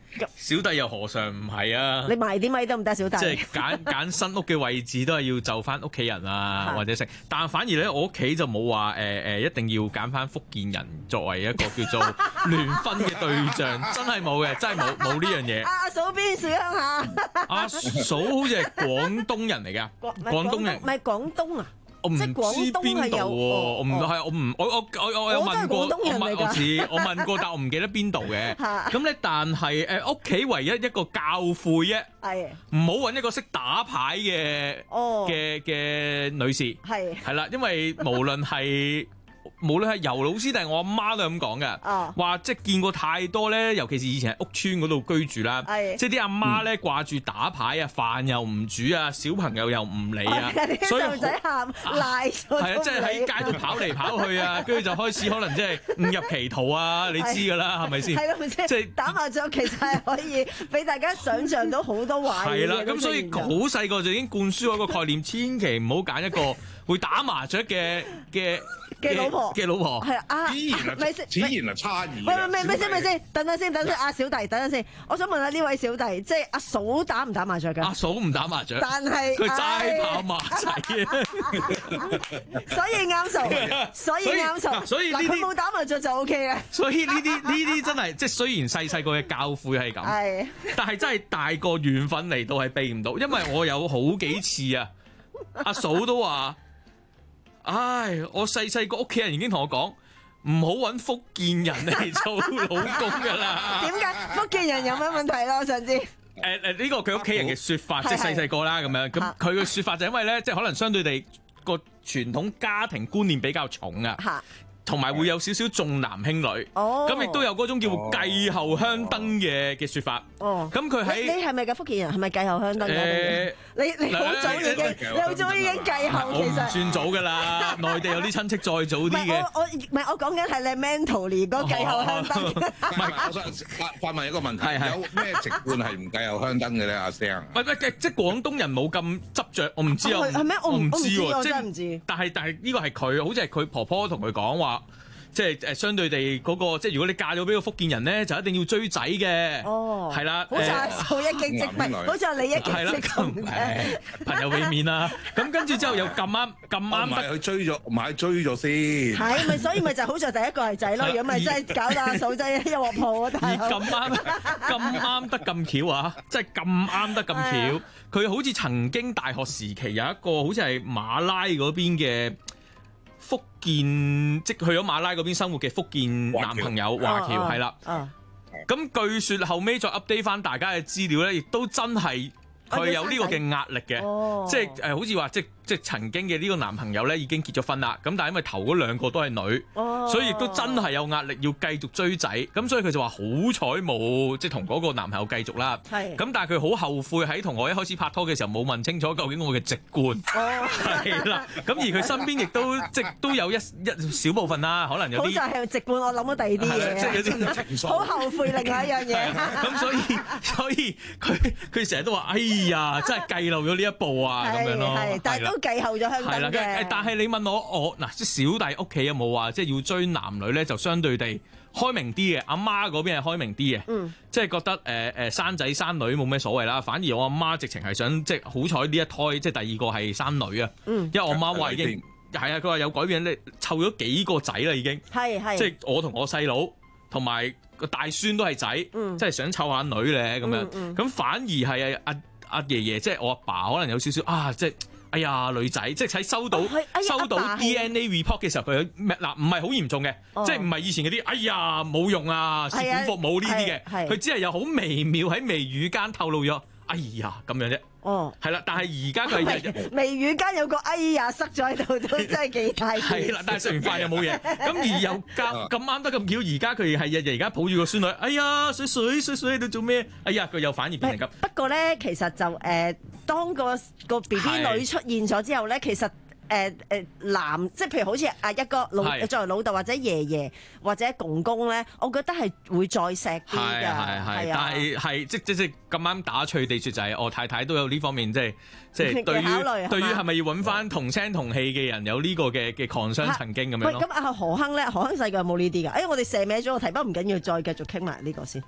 小弟又何嘗唔係啊？ 你賣啲米得唔得，小弟？ 即係揀揀新屋嘅位置都係要就翻屋企人啊，或者食。但反而咧，我屋企就冇話誒誒，一定要揀翻福建人作為一個叫做聯婚嘅對象，真係冇嘅，真係冇冇呢樣嘢。 阿嫂邊小鄉下？ 阿嫂好似係廣東人嚟㗎，廣東人唔係廣東啊？ 我唔知邊度喎，我唔係我唔我我我我有問過，我問我似我問過，但我唔記得邊度嘅。咁咧，但係誒屋企唯一一個教誨啫， 係唔好揾一個識打牌嘅嘅嘅女士，係係啦，因為無論係。無論係尤老師定係我阿媽都係咁講嘅，話即係見過太多咧，尤其是以前喺屋村嗰度居住啦，即係啲阿媽咧掛住打牌啊，飯又唔煮啊，小朋友又唔理啊，所以細路仔喊賴咗，係啊，即係喺街度跑嚟跑去啊，跟住就開始可能即係誤入歧途啊，你知㗎啦，係咪先？係咯，即係打麻雀其實係可以俾大家想像到好多壞嘅嘢。係啦，咁所以好細個就已經灌輸我一個概念，千祈唔好揀一個會打麻雀嘅嘅。嘅老婆嘅老婆係啊， 自然啊，咪先，自然啊，差異。 喂喂，咪咪先咪先，等陣先，等陣阿小弟，等陣先。我想問下呢位小弟，即係阿嫂打唔打麻雀㗎？阿嫂唔打麻雀， 但係佢齋跑馬仔啊， 所以啱數，所以啱數。 所以呢啲佢冇打麻雀就 O K 嘅。 所以呢啲呢啲真係即係雖然細細個嘅教誨係咁，係，但係真係大個緣分嚟到係避唔到，因為我有好幾次啊，阿嫂都話。唉，我細細個屋企人已經同我講，唔好揾福建人嚟做老公㗎啦。點解福建人有咩問題咯？我想知。誒誒，呢個佢屋企人嘅説法，即係細細個啦咁樣。咁佢嘅説法就因為咧，即係可能相對地個傳統家庭觀念比較重啊。同埋會有少少重男輕女，咁亦都有嗰種叫繼後香燈嘅嘅説法。咁佢喺你係咪嘅福建人？係咪繼後香燈嘅？你你好早已經，你好早已經繼後，其實我唔算早㗎啦。內地有啲親戚再早啲嘅。 我我唔係我講緊係你 mentally 嗰繼後香燈。 唔係，我想發發問一個問題，有咩籍貫係唔繼後香燈嘅咧？阿 Sir， 唔係即係廣東人冇咁執着，我唔知啊。 係咩？我唔知喎， 我真係唔知。 但係但係呢個係佢，好似係佢婆婆同佢講話。即係誒相對地嗰個，即係如果你嫁咗俾個福建人咧，就一定要追仔嘅。哦，係啦， 好似阿嫂一擊即滅，好似係你一擊即中嘅。 朋友俾面啦，咁跟住之後又咁啱咁啱， 唔係去追咗，唔係追咗先。 係咪所以咪就好在第一個係仔咯？如果咪真係搞到阿嫂仔一鑊泡啊！ 而咁啱咁啱得咁巧啊！即係咁啱得咁巧，佢好似曾經大學時期有一個好似係馬拉嗰邊嘅。福建即去咗馬拉嗰邊生活嘅福建男朋友華僑係啦，咁據說後尾再 update 翻大家嘅資料咧，亦都真係佢有呢個嘅壓力嘅，哦、即係誒好似話即即曾經嘅呢個男朋友咧已經結咗婚啦，咁但係因為頭嗰兩個都係女，哦、所以亦都真係有壓力要繼續追仔，咁所以佢就話好彩冇即同嗰個男朋友繼續啦。係，咁但係佢好後悔喺同我一開始拍拖嘅時候冇問清楚究竟我嘅籍貫，係啦、哦，咁而佢身邊亦都即都有一一小部分啦，可能有啲好在係籍貫，我諗到第二啲嘢， 即係有啲情愫， 好後悔另外一樣嘢。 咁所以所以佢佢成日都話：哎呀，真係計漏咗呢一步啊咁樣咯。係， 但係都繼後咗香燈嘅。 但係你問我，我嗱即小弟屋企有冇話即係要追男女咧，就相對地開明啲嘅。阿媽嗰邊係開明啲嘅，嗯、即係覺得誒誒、呃、生仔生女冇咩所謂啦。反而我阿媽直情係想即係好彩呢一胎即係第二個係生女啊。嗯、因為我媽話已經係啊，佢話有改變咧，湊咗幾個仔啦已經。係係，即係我同我細佬同埋個大孫都係仔，嗯、即係想湊下女咧咁樣。咁、嗯嗯、反而係阿阿爺爺即係我阿爸，爸可能有少少啊，即係。哎呀，女仔，即係喺收到、哦哎、收到 D N A report 嘅時候，佢有嗱唔係好嚴重嘅，哦、即係唔係以前嗰啲，哎呀冇用啊，試管服冇呢啲嘅，佢只係有好微妙喺眉宇間透露咗，哎呀咁樣啫。哦，係啦，但係而家佢係日日眉宇間有個哎呀塞咗喺度，都真係幾大。 係啦，但係食完飯又冇嘢，咁而又夾咁啱得咁巧，而家佢係日日而家抱住個孫女，哎呀水水水水喺度做咩？哎呀佢又反而變成咁。 不過咧，其實就誒、呃，當個個 B B 女出現咗之後咧，其實。誒誒、呃、男，即係譬如好似阿一哥老是作為老豆或者爺爺或者公公咧，我覺得係會再錫啲㗎。係係係， 但係係即即即咁啱打趣地説就係、是，我太太都有呢方面即係即係對於對於係咪要揾翻同聲同氣嘅人有呢個嘅嘅 concern 曾經咁樣咯。 咁阿何亨咧，何亨細個有冇呢啲㗎？哎，我哋射歪咗個題，不過唔緊要，再繼續傾埋呢個先。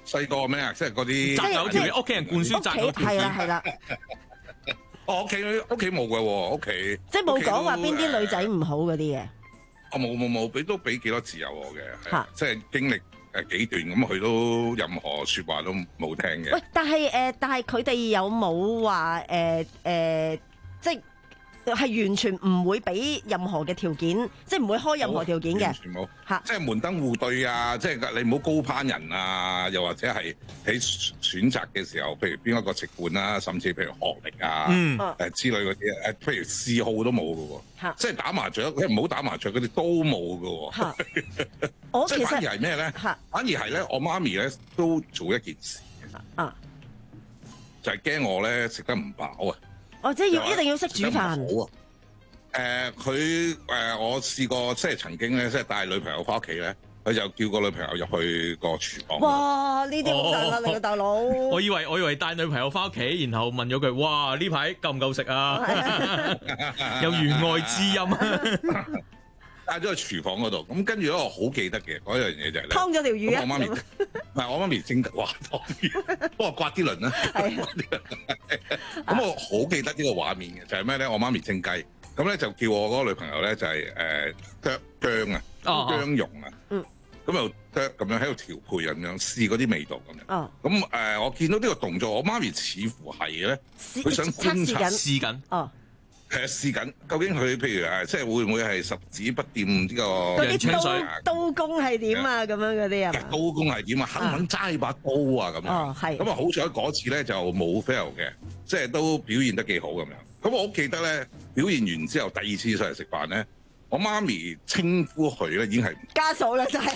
細個咩啊？即係嗰啲擇偶條件，屋企人灌輸擇偶條件。 係啦係啦。 我屋企屋企冇嘅喎，屋企即係冇講話邊啲女仔唔好嗰啲嘅。 我冇冇冇，俾都俾幾多自由我嘅，即係經歷誒幾段咁，佢都任何説話都冇聽嘅。 喂，但係誒、呃，但係佢哋有冇話誒誒，即係係完全唔會俾任何嘅條件，即係唔會開任何條件嘅。 完全冇嚇，即係門當戶對啊！即係你唔好高攀人啊，又或者係喺選擇嘅時候，譬如邊一個籍貫啊，甚至譬如學歷啊，誒、嗯呃、之類嗰啲誒，譬如嗜好都冇嘅喎，即係打麻雀，你唔好打麻雀嗰啲都冇嘅喎。我其實反而係咩咧？反而係咧，我媽咪咧都做一件事嘅， 啊， 就係驚我咧食得唔飽啊！ 哦，即係要一定要識煮飯。 好啊！誒，佢誒，我試過即係曾經咧，即係帶女朋友翻屋企咧，佢就叫個女朋友入去個廚房。 哇！呢啲好大壓力啊，大佬。 我以為我以為帶女朋友翻屋企，然後問咗句：哇！呢排夠唔夠食啊？有弦外之音。 帶咗去廚房嗰度，咁跟住咧，我好記得嘅嗰樣嘢就係咧， 劏咗條魚啊！ 我媽咪唔係我媽咪蒸哇劏魚，幫我刮啲鱗啦。咁我好記得呢個畫面嘅，就係咩咧？我媽咪蒸雞，咁咧就叫我嗰個女朋友咧就係誒剁薑啊，薑蓉啊，咁又剁咁樣喺度調配咁樣試嗰啲味道咁樣。咁誒，我見到呢個動作，我媽咪似乎係咧，佢想觀察試緊。哦。 係試緊，究竟佢譬如誒，即係會唔會係十指不掂呢個？ 嗰啲刀刀工係點啊？咁樣嗰啲啊？ 刀工係點啊？肯唔肯揸把刀啊？咁樣。哦，係。咁啊，好彩嗰次咧就冇 fail 嘅，即係都表現得幾好咁樣。咁我好記得咧，表現完之後，第二次上嚟食飯咧，我媽咪稱呼佢咧已經係家嫂啦，真係。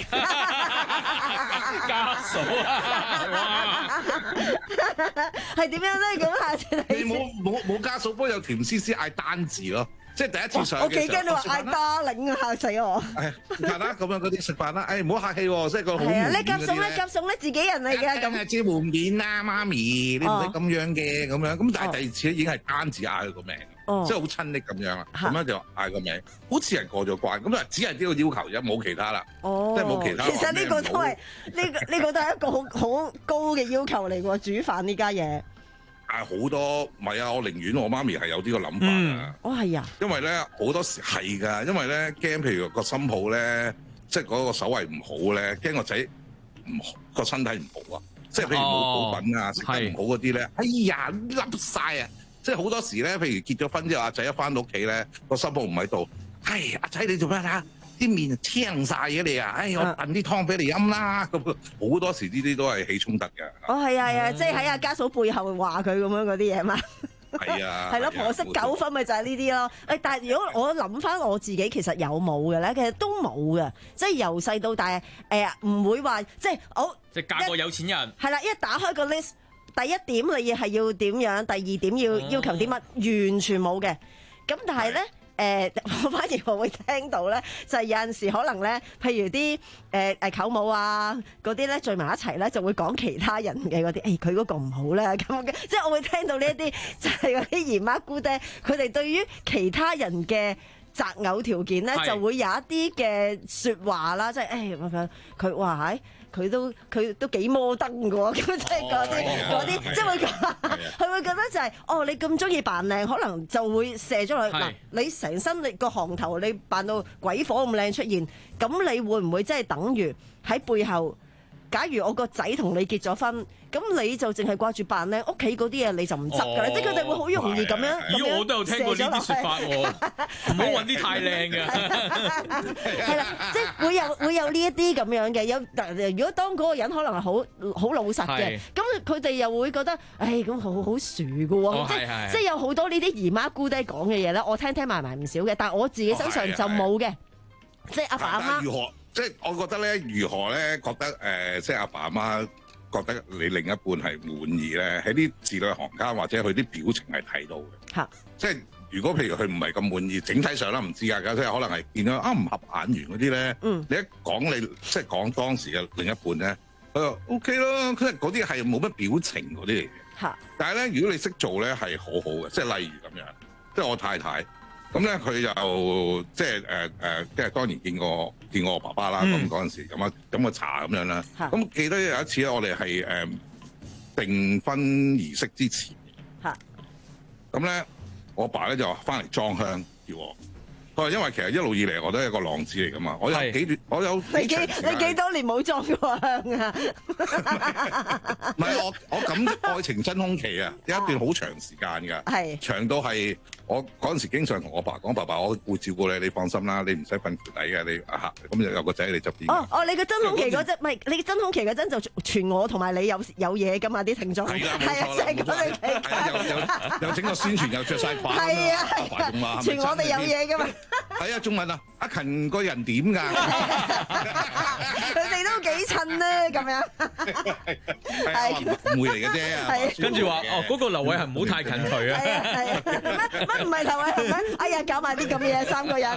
家嫂啊！ 係點樣咧？咁下次你冇冇冇家嫂，不過有甜絲絲嗌單字咯，即係第一次上嘅時候。 我幾驚你話嗌darling啊，嚇死我！ 係食飯啦，咁樣嗰啲食飯啦，誒唔好客氣喎，即係個好門面嗰啲咧。 你夾餸咧，夾餸咧，自己人嚟嘅咁。 係知門面啦，媽咪，你唔使咁樣嘅咁樣。咁但係第二次咧已經係單字嗌佢個名，即係好親昵咁樣啦。咁樣就嗌個名，好似係過咗關。咁啊，只係呢個要求啫，冇其他啦。哦，即係冇其他。 其實呢個都係呢個呢個都係一個好好高嘅要求嚟喎，煮飯呢家嘢。 係好多唔係啊！我寧願我媽咪係有呢個諗法啊！ 哦，係啊！ 因為咧好多時係㗎，因為咧驚譬如個心抱咧，即係嗰個手胃唔好咧，驚個仔唔個身體唔好啊！即係譬如冇補品啊，食得唔好嗰啲咧，哎呀笠晒啊！即係好多時咧，譬如結咗婚之後，阿仔一翻到屋企咧，個心抱唔喺度，唉，阿仔你做咩啊？啲面青晒嘅你啊！哎，我燉啲湯俾你飲啦。咁好多時呢啲都係起衝突嘅。 哦，係啊，係啊，即係喺阿家嫂背後話佢咁樣嗰啲嘢嘛。 係啊。係咯，婆媳糾紛咪就係呢啲咯。誒，但係如果我諗翻我自己，其實有冇嘅咧？其實都冇嘅。即係由細到大，誒唔會話即係我。 即係嫁個有錢人。 係啦，一打開個 list，第一點你係要點樣，第二點要要求啲乜，完全冇嘅。咁但係咧。誒、呃，我反而我會聽到咧，就係、是、有陣時可能咧，譬如啲誒誒舅母啊嗰啲咧聚埋一齊咧，就會講其他人嘅嗰啲，誒佢嗰個唔好咧咁嘅，即係我會聽到呢一啲就係嗰啲姨媽姑爹，佢哋對於其他人嘅擇偶條件咧，就會有一啲嘅説話啦，即係誒佢佢話喺。佢都佢都幾摩登嘅喎，咁即係嗰啲嗰啲，即係會講，佢會覺得就係、是，哦，你咁中意扮靚，可能就會射咗落去。嗱，你成身你個行頭你扮到鬼火咁靚出現，咁你會唔會即係等於喺背後？假如我個仔同你結咗婚，咁你就淨係掛住扮靚，屋企嗰啲嘢你就唔執㗎啦，即係佢哋會好容易咁樣。 咦，我都有聽過呢啲説法喎，唔好揾啲太靚嘅。 係啦，即係會有會有呢一啲咁樣嘅。有如果當嗰個人可能係好好老實嘅，咁佢哋又會覺得，誒咁好好薯㗎喎，即係即係有好多呢啲姨媽姑爹講嘅嘢咧，我聽聽埋埋唔少嘅，但係我自己身上就冇嘅，即係阿爸阿媽。 即係我覺得咧，如何咧覺得誒、呃，即係阿爸阿媽覺得你另一半係滿意咧，喺啲字裏行間或者佢啲表情係睇到嘅。嚇！即係如果譬如佢唔係咁滿意，整體上啦唔知㗎，即係可能係見到啊唔合眼緣嗰啲咧。嗯。你一講你即係講當時嘅另一半咧，佢話 O K 咯，即係嗰啲係冇乜表情嗰啲嚟嘅。嚇！但係咧，如果你識做咧，係好好嘅，即係例如咁樣，即係我太太。咁咧佢就即係誒誒，即係當然見過見我爸爸啦，咁嗰陣時咁啊飲個茶咁樣啦。咁記得有一次咧，我哋係誒訂婚儀式之前，咁咧我爸咧就翻嚟裝香叫我。佢話因為其實一路以嚟我都係一個浪子嚟噶嘛，我有幾段我有你幾你幾多年冇裝過香啊？ 唔係我我感愛情真空期啊，有一段好長時間㗎， 係長到係我嗰陣時經常同我爸講，爸爸我會照顧你，你放心啦，你唔使瞓褲底嘅，你啊咁就有個仔喺你側邊。 哦哦，你個真空期嗰陣，唔係你真空期嗰陣就傳我同埋你有有嘢㗎嘛啲聽眾。 係啦， 係啊，就係嗰你又又又整個宣傳又着晒反。 係啊係啊，傳我哋有嘢㗎嘛。 係啊，仲問啊，阿勤個人點㗎？ 佢哋都幾襯咧，咁樣。 係誤會嚟嘅啫。 跟住話哦，嗰個劉偉恒唔好太近佢啊。 係啊係啊，乜乜唔係劉偉恒咩？哎呀，搞埋啲咁嘅嘢，三個人。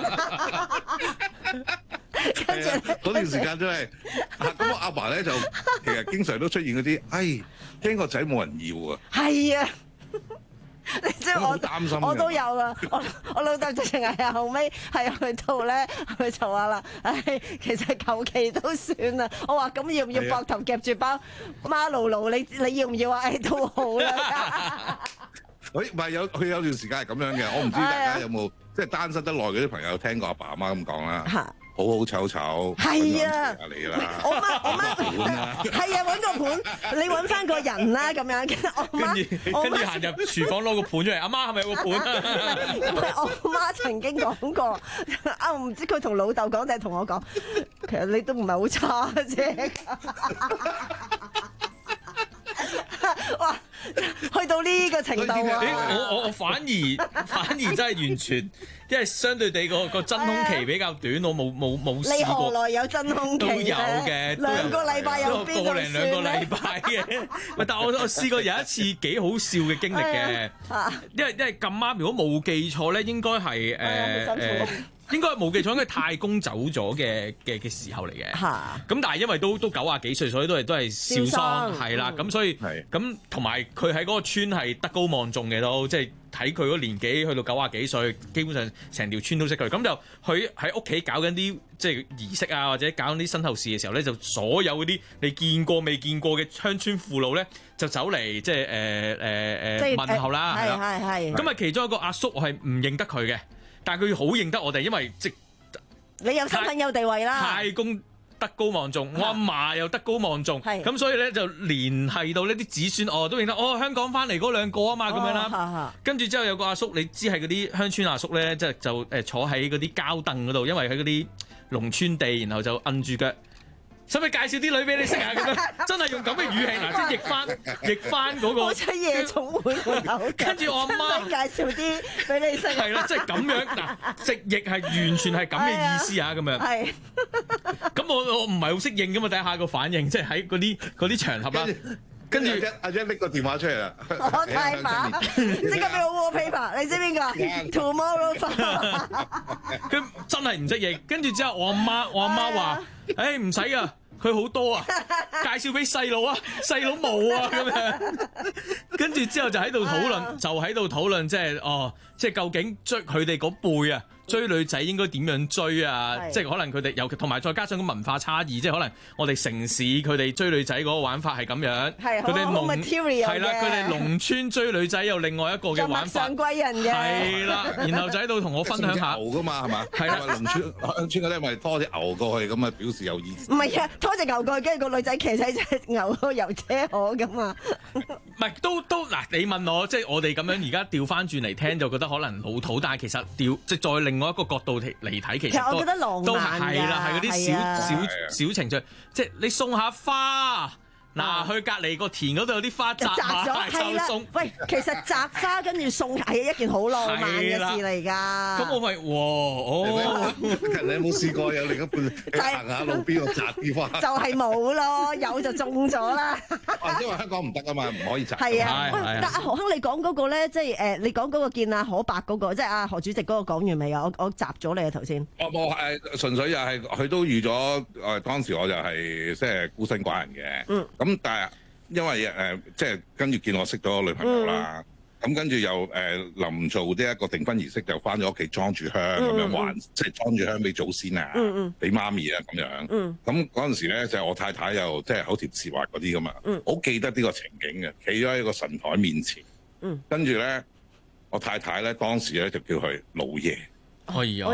跟住嗰段時間真係，咁我阿爸咧就其實經常都出現嗰啲，哎，驚個仔冇人要啊。 係啊。你知我擔心我都有啊！我我老豆直情係後尾係去到咧，佢就話啦：，唉，其實求其都算啦。我話咁要唔要膊頭夾住包馬路路？你你要唔要啊？誒都好啦。 喂，唔係有佢有段時間係咁樣嘅，我唔知大家有冇即係單身得耐嗰啲朋友聽過阿爸阿媽咁講啦。好好醜醜， 係啊！ 你啦， 我媽我媽係啊，揾個盤，你揾翻個人啦咁樣。我媽跟住行入廚房攞個盤出嚟，阿媽係咪有個盤啊？ 我媽曾經講過，啊唔知佢同老豆講定係同我講，其實你都唔係好差啫。哇！去到呢個程度啊！ 我我我反而反而真係完全，因為相對地個個真空期比較短，我冇冇冇試過。 你何來有真空期都有嘅， 兩個禮拜有邊個零兩個禮拜嘅。喂，但係我我試過有一次幾好笑嘅經歷嘅，因為因為咁啱，如果冇記錯咧，應該係誒誒。應該冇記錯，應該太公走咗嘅嘅嘅時候嚟嘅。咁但係因為都都九廿幾歲，所以都係都係少喪係啦。咁、嗯、所以咁同埋佢喺嗰個村係德高望重嘅都，即係睇佢嗰年紀去到九廿幾歲，基本上成條村都識佢。咁就佢喺屋企搞緊啲即係儀式啊，或者搞緊啲身後事嘅時候咧，就所有嗰啲你見過未見過嘅鄉村父老咧，就走嚟即係誒誒誒問候啦。係係係。咁啊，其中一個阿叔我係唔認得佢嘅。但係佢好認得我哋，因為即你有身份有地位啦。 太公德高望重，我阿嫲又德高望重，咁所以咧就聯繫到呢啲子孫，哦都認得，哦香港翻嚟嗰兩個啊嘛，咁樣啦。跟住之後有個阿叔，你知係嗰啲鄉村阿叔咧，即係就誒坐喺嗰啲膠凳嗰度，因為喺嗰啲農村地，然後就摁住腳。使唔使介紹啲女俾你識啊？咁樣真係用咁嘅語氣嗱，即係譯翻譯翻嗰個。 好似夜總會有。 跟住我阿媽介紹啲俾你識。 係啦，即係咁樣嗱，直譯係完全係咁嘅意思啊，咁樣。係。咁我我唔係好適應噶嘛，睇下個反應，即係喺嗰啲嗰啲場合啦。 跟住阿姐拎個電話出嚟啦， 我太把，即刻俾我 wallpaper，你知邊個 ？Tomorrow 佢真係唔識應，跟住之後我阿媽我阿媽話：，誒唔使噶，佢好多啊，介紹俾細佬啊，細佬冇啊咁樣。跟住之後就喺度討論，就喺度討論，即係哦，即係究竟追佢哋嗰輩啊。追女仔應該點樣追啊？即係可能佢哋尤其同埋再加上個文化差異，即係可能我哋城市佢哋追女仔嗰個玩法係咁樣，佢哋農係啦，佢哋農村追女仔有另外一個嘅玩法。 上貴人嘅係啦，然後就喺度同我分享下牛噶嘛係嘛？係啦，農村鄉村嗰啲咪拖隻牛過去咁啊，表示有意思。 唔係啊，拖隻牛過去，跟住個女仔騎喺隻牛遊車河咁啊。 唔係都都嗱，你問我即係我哋咁樣而家調翻轉嚟聽就覺得可能老土，但係其實調即係再另外一個角度嚟睇，其實都我覺得浪漫都係啦，係嗰啲小小小程序，即係你送下花。嗱，去隔離個田嗰度有啲花摘埋就送。 喂，其實摘花跟住送係一件好浪漫嘅事嚟㗎。 咁我咪哇哦！ 你有冇試過有另一半行下路邊度摘啲花？ 就係冇咯，有就中咗啦。 因為香港唔得啊嘛，唔可以摘。 係啊，但阿何亨你講嗰個咧，即係誒，你講嗰個見阿可伯嗰個，即係阿何主席嗰個講完未啊？我我閘咗你啊頭先。 我冇誒，純粹又係佢都預咗誒，當時我就係即係孤身寡人嘅。嗯。咁但係因為誒、呃、即係跟住見我識咗女朋友啦， 咁跟住又誒臨做呢一個訂婚儀式，就翻咗屋企裝住香咁樣還，即係裝住香俾祖先啊，俾媽咪啊咁樣。咁嗰陣時咧就我太太又即係口甜舌滑嗰啲咁啊，好記得呢個情景嘅，企咗喺個神台面前，跟住咧我太太咧當時咧就叫佢老爺。 哎呀！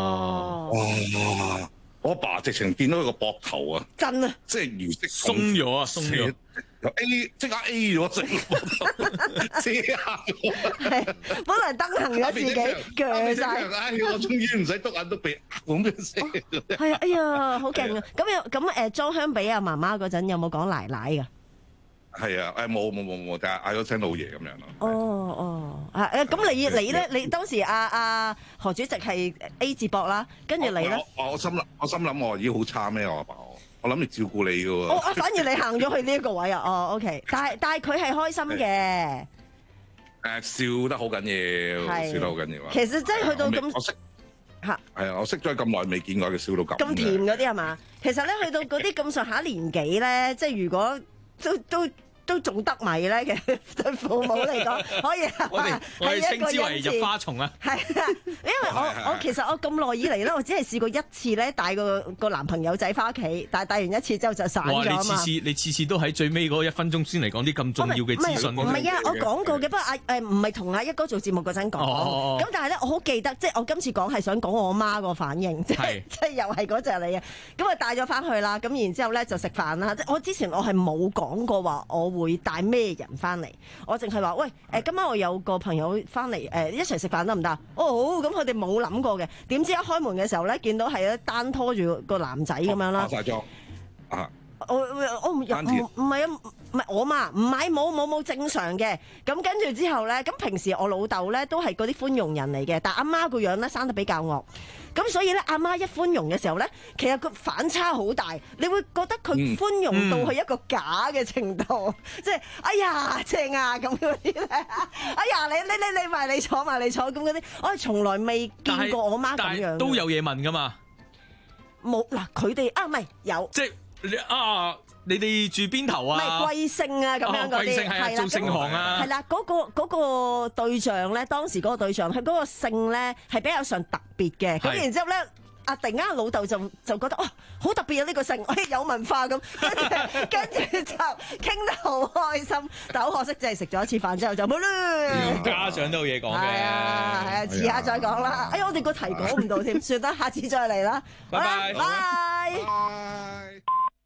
哇！我爸直情見到佢個膊頭啊， 震啊， 即係如釋鬆咗啊，鬆咗。 由 A 即刻 A 咗隻，遮下係本來登行咗自己鋸晒。 哎我終於唔使篤眼篤鼻咁樣聲。 係啊，哎呀，好勁啊！咁有咁誒裝香俾阿媽媽嗰陣有冇講奶奶㗎？ 係啊，誒冇冇冇冇，但係嗌咗聲老爺咁樣咯。 哦哦，啊誒，咁你你咧？你當時阿阿何主席係 A 字膊啦，跟住你咧？ 我我心諗，我心諗我咦好差咩？我阿爸我我諗住照顧你嘅喎。 我我反而你行咗去呢一個位啊！哦，OK，但係但係佢係開心嘅。 誒笑得好緊要，笑得好緊要啊！ 其實真係去到咁我識嚇係啊！我識咗咁耐未見過佢笑到咁咁甜嗰啲係嘛？其實咧去到嗰啲咁上下年紀咧，即係如果都都。都仲得米咧，其實對父母嚟講可以係我哋我哋稱之為入花叢啊。係啊，因為我我其實我咁耐以嚟咧，我只係試過一次咧帶個個男朋友仔翻屋企，但係帶完一次之後就散咗啊嘛。 哇！你次次你次次都喺最尾嗰一分鐘先嚟講啲咁重要嘅資訊。 唔係啊，我講過嘅，不過阿誒唔係同阿一哥做節目嗰陣講。咁但係咧，我好記得，即係我今次講係想講我媽個反應，即係即係又係嗰隻嚟嘅。咁啊帶咗翻去啦，咁然之後咧就食飯啦。即係我之前我係冇講過話我會帶咩人翻嚟？我淨係話喂，誒今晚我有個朋友翻嚟，誒一齊食飯得唔得？哦，咁佢哋冇諗過嘅。點知一開門嘅時候咧，見到係咧單拖住個男仔咁樣啦。 化曬妝啊！ 我我唔唔係啊，唔係我嘛，唔係冇冇冇正常嘅。咁跟住之後咧，咁平時我老豆咧都係嗰啲寬容人嚟嘅，但阿媽個樣咧生得比較惡。咁所以咧，阿媽一寬容嘅時候咧，其實個反差好大，你會覺得佢寬容到去一個假嘅程度，嗯嗯、即係哎呀正啊咁嗰啲咧，哎呀你你你你埋你坐埋你坐咁嗰啲，我係從來未見過我媽咁樣。 都有嘢問噶嘛？ 冇嗱，佢哋啊唔係有， 即係你啊。你哋住邊頭啊？唔係貴姓啊咁樣嗰啲， 係啦，做姓行啊。 係啦，嗰個嗰個對象咧，當時嗰個對象，佢嗰個姓咧係比較上特別嘅。咁然之後咧，啊突然間老豆就就覺得哦好特別啊呢個姓，誒有文化咁，跟住跟住就傾得好開心。但好可惜，就係食咗一次飯之後就冇啦。 家長都有嘢講嘅。 係啊係啊，遲下再講啦。哎呀，我哋個題講唔到添，算啦，下次再嚟啦。 拜拜。 拜。